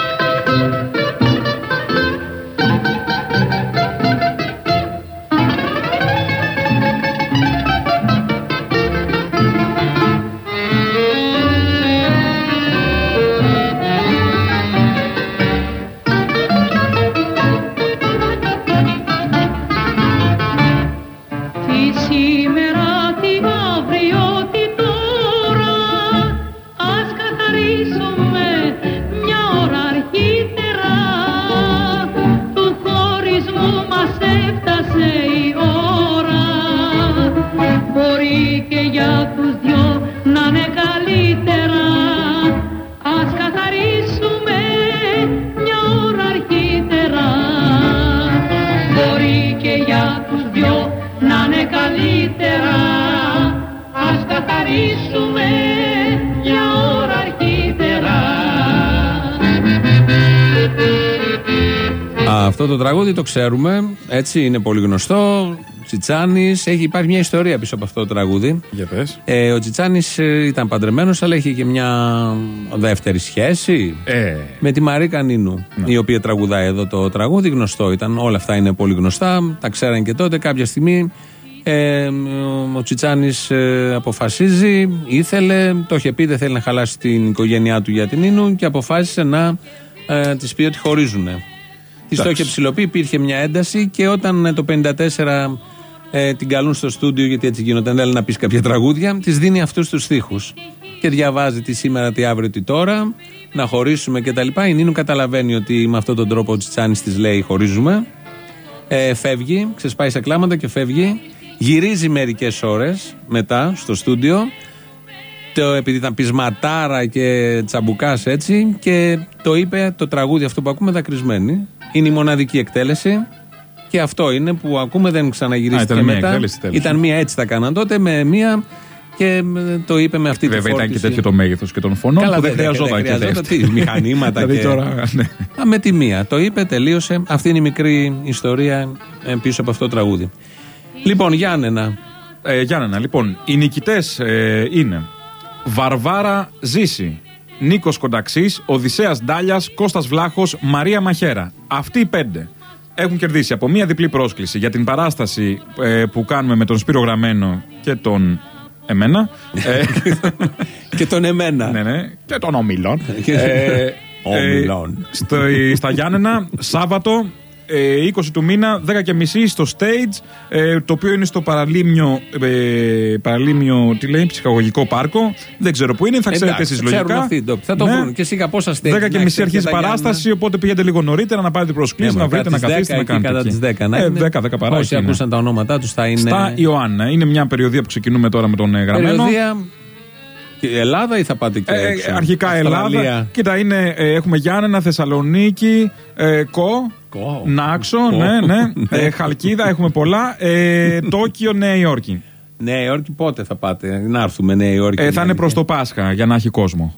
Αυτό το τραγούδι το ξέρουμε, έτσι είναι πολύ γνωστό. Τσιτσάνης, έχει υπάρχει μια ιστορία πίσω από αυτό το τραγούδι. Για πες. Ε, ο Τσιτσάνης ε, ήταν παντρεμένος, αλλά είχε και μια δεύτερη σχέση ε. με τη Μαρίκα Νίνου, ναι. η οποία τραγουδάει εδώ το τραγούδι. Γνωστό ήταν, όλα αυτά είναι πολύ γνωστά. Τα ξέραν και τότε. Κάποια στιγμή ε, ο Τσιτσάνης ε, αποφασίζει, ήθελε, το είχε πει, δεν θέλει να χαλάσει την οικογένειά του για την Νίνου και αποφάσισε να ε, της πει ότι χωρίζουνε. Της το είχε ψηλοποιεί, υπήρχε μια ένταση και όταν το πενήντα τέσσερα ε, την καλούν στο στούντιο, γιατί έτσι γίνονταν, θέλει να πει κάποια τραγούδια, της δίνει αυτούς τους στίχους. Και διαβάζει τι σήμερα, τι αύριο, τι τώρα, να χωρίσουμε κτλ. Η Νίνου καταλαβαίνει ότι με αυτόν τον τρόπο ο Τσιτσάνης της λέει χωρίζουμε. Ε, φεύγει, ξεσπάει σε κλάματα και φεύγει. Γυρίζει μερικές ώρες μετά στο στούντιο. Το, επειδή ήταν πεισματάρα και τσαμπουκάς έτσι, και το είπε το τραγούδι αυτό που ακούμε δακρυσμένη. Είναι η μοναδική εκτέλεση και αυτό είναι που ακούμε, δεν ξαναγυρίστηκε. Α, μετά. Εκτέλεση, ήταν μία, έτσι τα κάναν τότε, με μία, και το είπε με αυτή τη φόρτιση. Βέβαια ήταν και τέτοιο το μέγεθος και των φωνών. Καλά, που δεν χρειαζόταν και τέτοια μηχανήματα και... τώρα, ναι. Α, με τη μία το είπε, τελείωσε. Αυτή είναι η μικρή ιστορία πίσω από αυτό το τραγούδι. Λοιπόν, Γιάννενα. Ε, Γιάννενα, λοιπόν, οι νικητές ε, είναι Βαρβάρα Ζήση, Νίκος Κονταξής, Οδυσσέας Ντάλιας, Κώστας Βλάχος, Μαρία Μαχέρα. Αυτοί οι πέντε έχουν κερδίσει από μία διπλή πρόσκληση για την παράσταση ε, που κάνουμε με τον Σπύρο Γραμμένο και τον εμένα. ε, και τον εμένα. Ναι, ναι, και τον Ομιλών. ε, Ομιλών. Ε, στο, στα Γιάννενα, Σάββατο, Ε, είκοσι του μήνα, δέκα και μισή στο stage, ε, το οποίο είναι στο παραλίμνιο, ε, παραλίμνιο, τι λέει, ψυχαγωγικό πάρκο. Δεν ξέρω πού είναι, θα ξέρετε εσείς λογικά. Αυτοί, θα το βρουν. Και σίγα πόσα stage. δέκα και μισή αρχίζει η παράσταση, οπότε πηγαίνετε λίγο νωρίτερα να πάρετε προσκλήσεις, ναι, να βρείτε, να καθίσετε, να κάνετε. Κατά τις δέκα, ναι, ε, δέκα, δέκα παρά. Όσοι ακούσαν τα ονόματά τους θα είναι. Στα Ιωάννα. Είναι μια περιοδία που ξεκινούμε τώρα με τον Γραμμένο. Περιοδία. Και Ελλάδα ή θα πάτε και έξω? Ε, αρχικά Ελλάδα. Κοίτα, είναι, ε, έχουμε Γιάννενα, Θεσσαλονίκη, ε, Κο, Κο, Νάξο, Κο. ναι, ναι, ε, Χαλκίδα, έχουμε πολλά. Ε, Τόκιο, Νέα Υόρκη. Νέα Υόρκη πότε θα πάτε? Να έρθουμε Νέα Υόρκη. Ε, θα είναι προς το Πάσχα για να έχει κόσμο.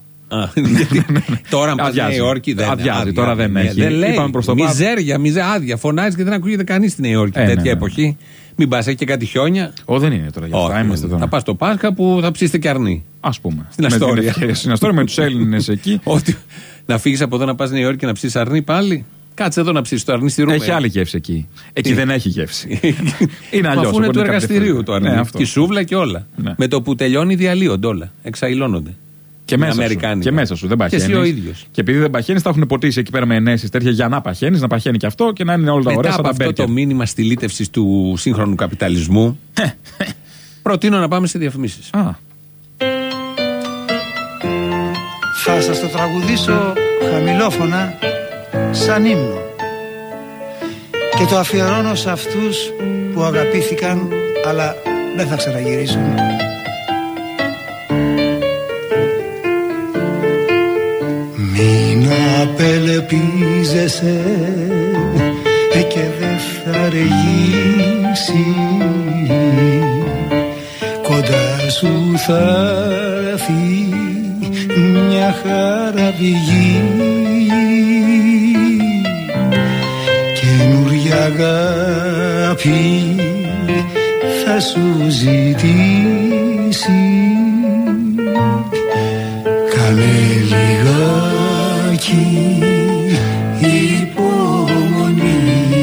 Τώρα πας Νέα Υόρκη δεν αδειάζει, τώρα δεν έχει. Δεν λέει, μιζέρια, μιζέρια, άδεια. Φωνάζει και δεν ακούγεται κανείς στη Νέα Υόρκη τέτοια εποχή. Μην πας, έχει και κάτι χιόνια. Ω, δεν είναι τώρα για αυτά. Είμαστε τώρα. Θα πας στο Πάσχα που θα ψήσετε και αρνί. Ας πούμε. Στην Αστόρια. Στην Αστόρια με τους Έλληνες εκεί. Ότι να φύγεις από εδώ να πας Νέα Υόρκη και να ψήσεις αρνί πάλι. Κάτσε εδώ να ψήσεις το αρνί στη Ρώμη. Έχει άλλη γεύση εκεί. Εκεί δεν έχει γεύση. Είναι αλλιώς. Αφού είναι του εργαστηρίου το αρνί. Και σούβλα και όλα. Με το που τελειώνει διαλύονται όλα. Εξαϊλώνονται. Και μέσα, σου, και μέσα σου, δεν παχαίνεις. Και εσύ ο ίδιος. Και επειδή δεν παχαίνεις, τα έχουν ποτίσει εκεί πέρα με ενέσεις τέτοια για να παχαίνεις, να παχαίνει και αυτό και να είναι όλα τα ωραία. Μετά από αυτό το μήνυμα στυλίτευσης του σύγχρονου καπιταλισμού, προτείνω να πάμε σε διαφημίσεις. Α. Θα σας το τραγουδήσω χαμηλόφωνα σαν ύμνο. Και το αφιερώνω σε αυτούς που αγαπήθηκαν αλλά δεν θα ξαναγυρίσουν. Μην απελπίζεσαι και δεν θα αργήσει, κοντά σου θα έρθει μια χαραβηγή, καινούρια αγάπη θα σου ζητήσει. Κάνε λιγάκι υπομονή.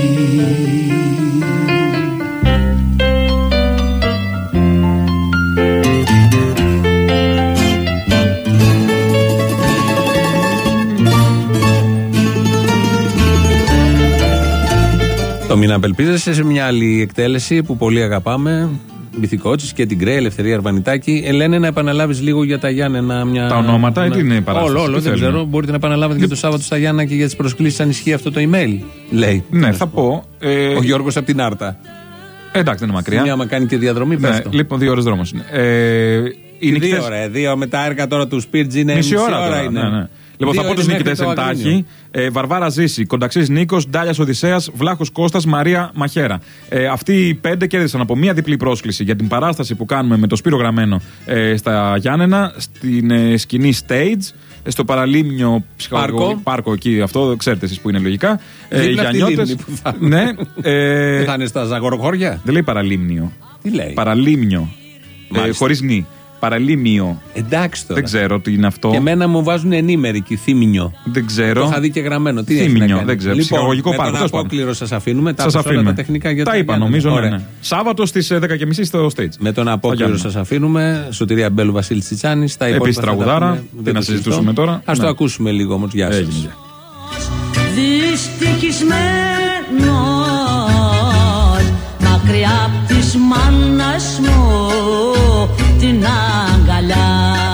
Το μην απελπίζεσαι σε μια άλλη εκτέλεση που πολύ αγαπάμε. Μπιθικότσης και την Γκρέι, Ελευθερία Αρβανιτάκη. Ελένε, να επαναλάβεις λίγο για τα Γιάννενα. Μια... Τα ονόματα ή την παράσταση? Όλο, όλο, δεν ξέρω. Μπορείτε να επαναλάβετε και το Σάββατο στα Γιάννενα και για τις προσκλήσεις, αν ισχύει αυτό το email. Λέει. Ναι, θα πω. Ε... Ο Γιώργος από την Άρτα. Εντάξει, δεν είναι μακριά. Μια άμα κάνει και διαδρομή, πες ναι, το. Λοιπόν, δύο ώρες δρόμος είναι. Ε, είναι δύο ώρες, δύο με τα έργα τώρα του Σπίρτζ είναι μισή, μισή ώρα, ώρα είναι. Ναι, ναι. Λοιπόν, δύο θα πω τους νικητές εντάχει. Ε, Βαρβάρα Ζήση, Κονταξής Νίκος, Ντάλιας Οδυσσέας, Βλάχος Κώστας, Μαρία Μαχέρα. Ε, αυτοί οι πέντε κέρδισαν από μία διπλή πρόσκληση για την παράσταση που κάνουμε με το Σπύρο Γραμμένο ε, στα Γιάννενα, στην ε, σκηνή stage, στο Παραλίμνιο Πάρκο. Πάρκο εκεί, αυτό ξέρετε εσείς που είναι λογικά. Ε, Γιαννιώτες. Ναι. Ε, θα είναι στα Ζαγοροχώρια. Δεν λέει Παραλίμνιο. Τι λέει? Παραλίμνιο. Ε, χωρίς νη. Παραλίμιο. Εντάξει τώρα. Δεν ξέρω τι είναι αυτό. Και εμένα μου βάζουν ενήμερη και θύμινιο. Δεν ξέρω. Το είχα δει και γραμμένο. Τι θύμινιο, δεν ξέρω. Λοιπόν, ψυχαγωγικό πάρκο. Με τον Απόκληρο σας αφήνουμε. Σας αφήνουμε. Τα τεχνικά για τα είπα νομίζω. Ναι, ναι. Σάββατο στις δέκα και μισή στο stage. Με τον Απόκληρο σας αφήνουμε. Σωτηρία Μπέλου, Βασίλη Τσιτσάνη. Επίσης τραγουδάρα. Δεν να συζητήσουμε τώρα. Ας το ακούσουμε λίγο όμως. Γεια σας. Δυστυχισμένος μακριά απ' της μάνας μου την αγκαλιά,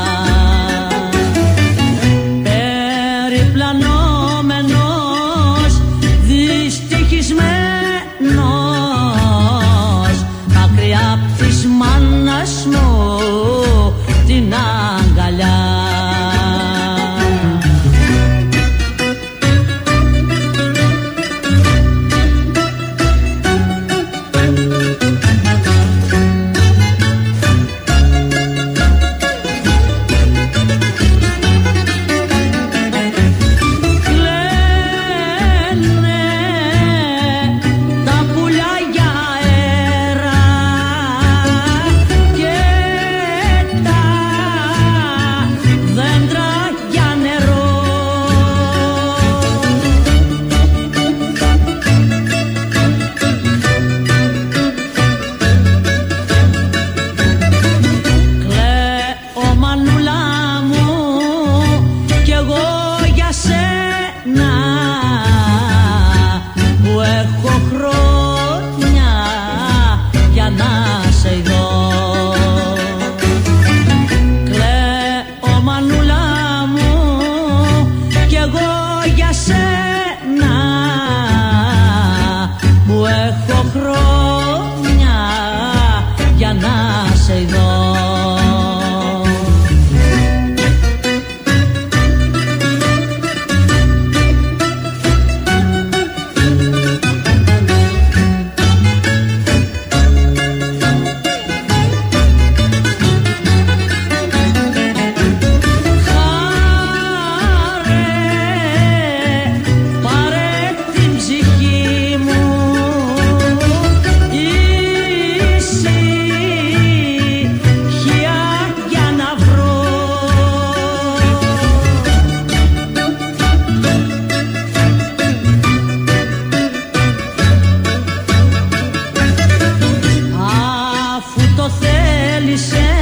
περιπλανόμενος, δυστυχισμένος μακριά απ' της μάνας μου την αγκαλιά. Αφού το θέλησε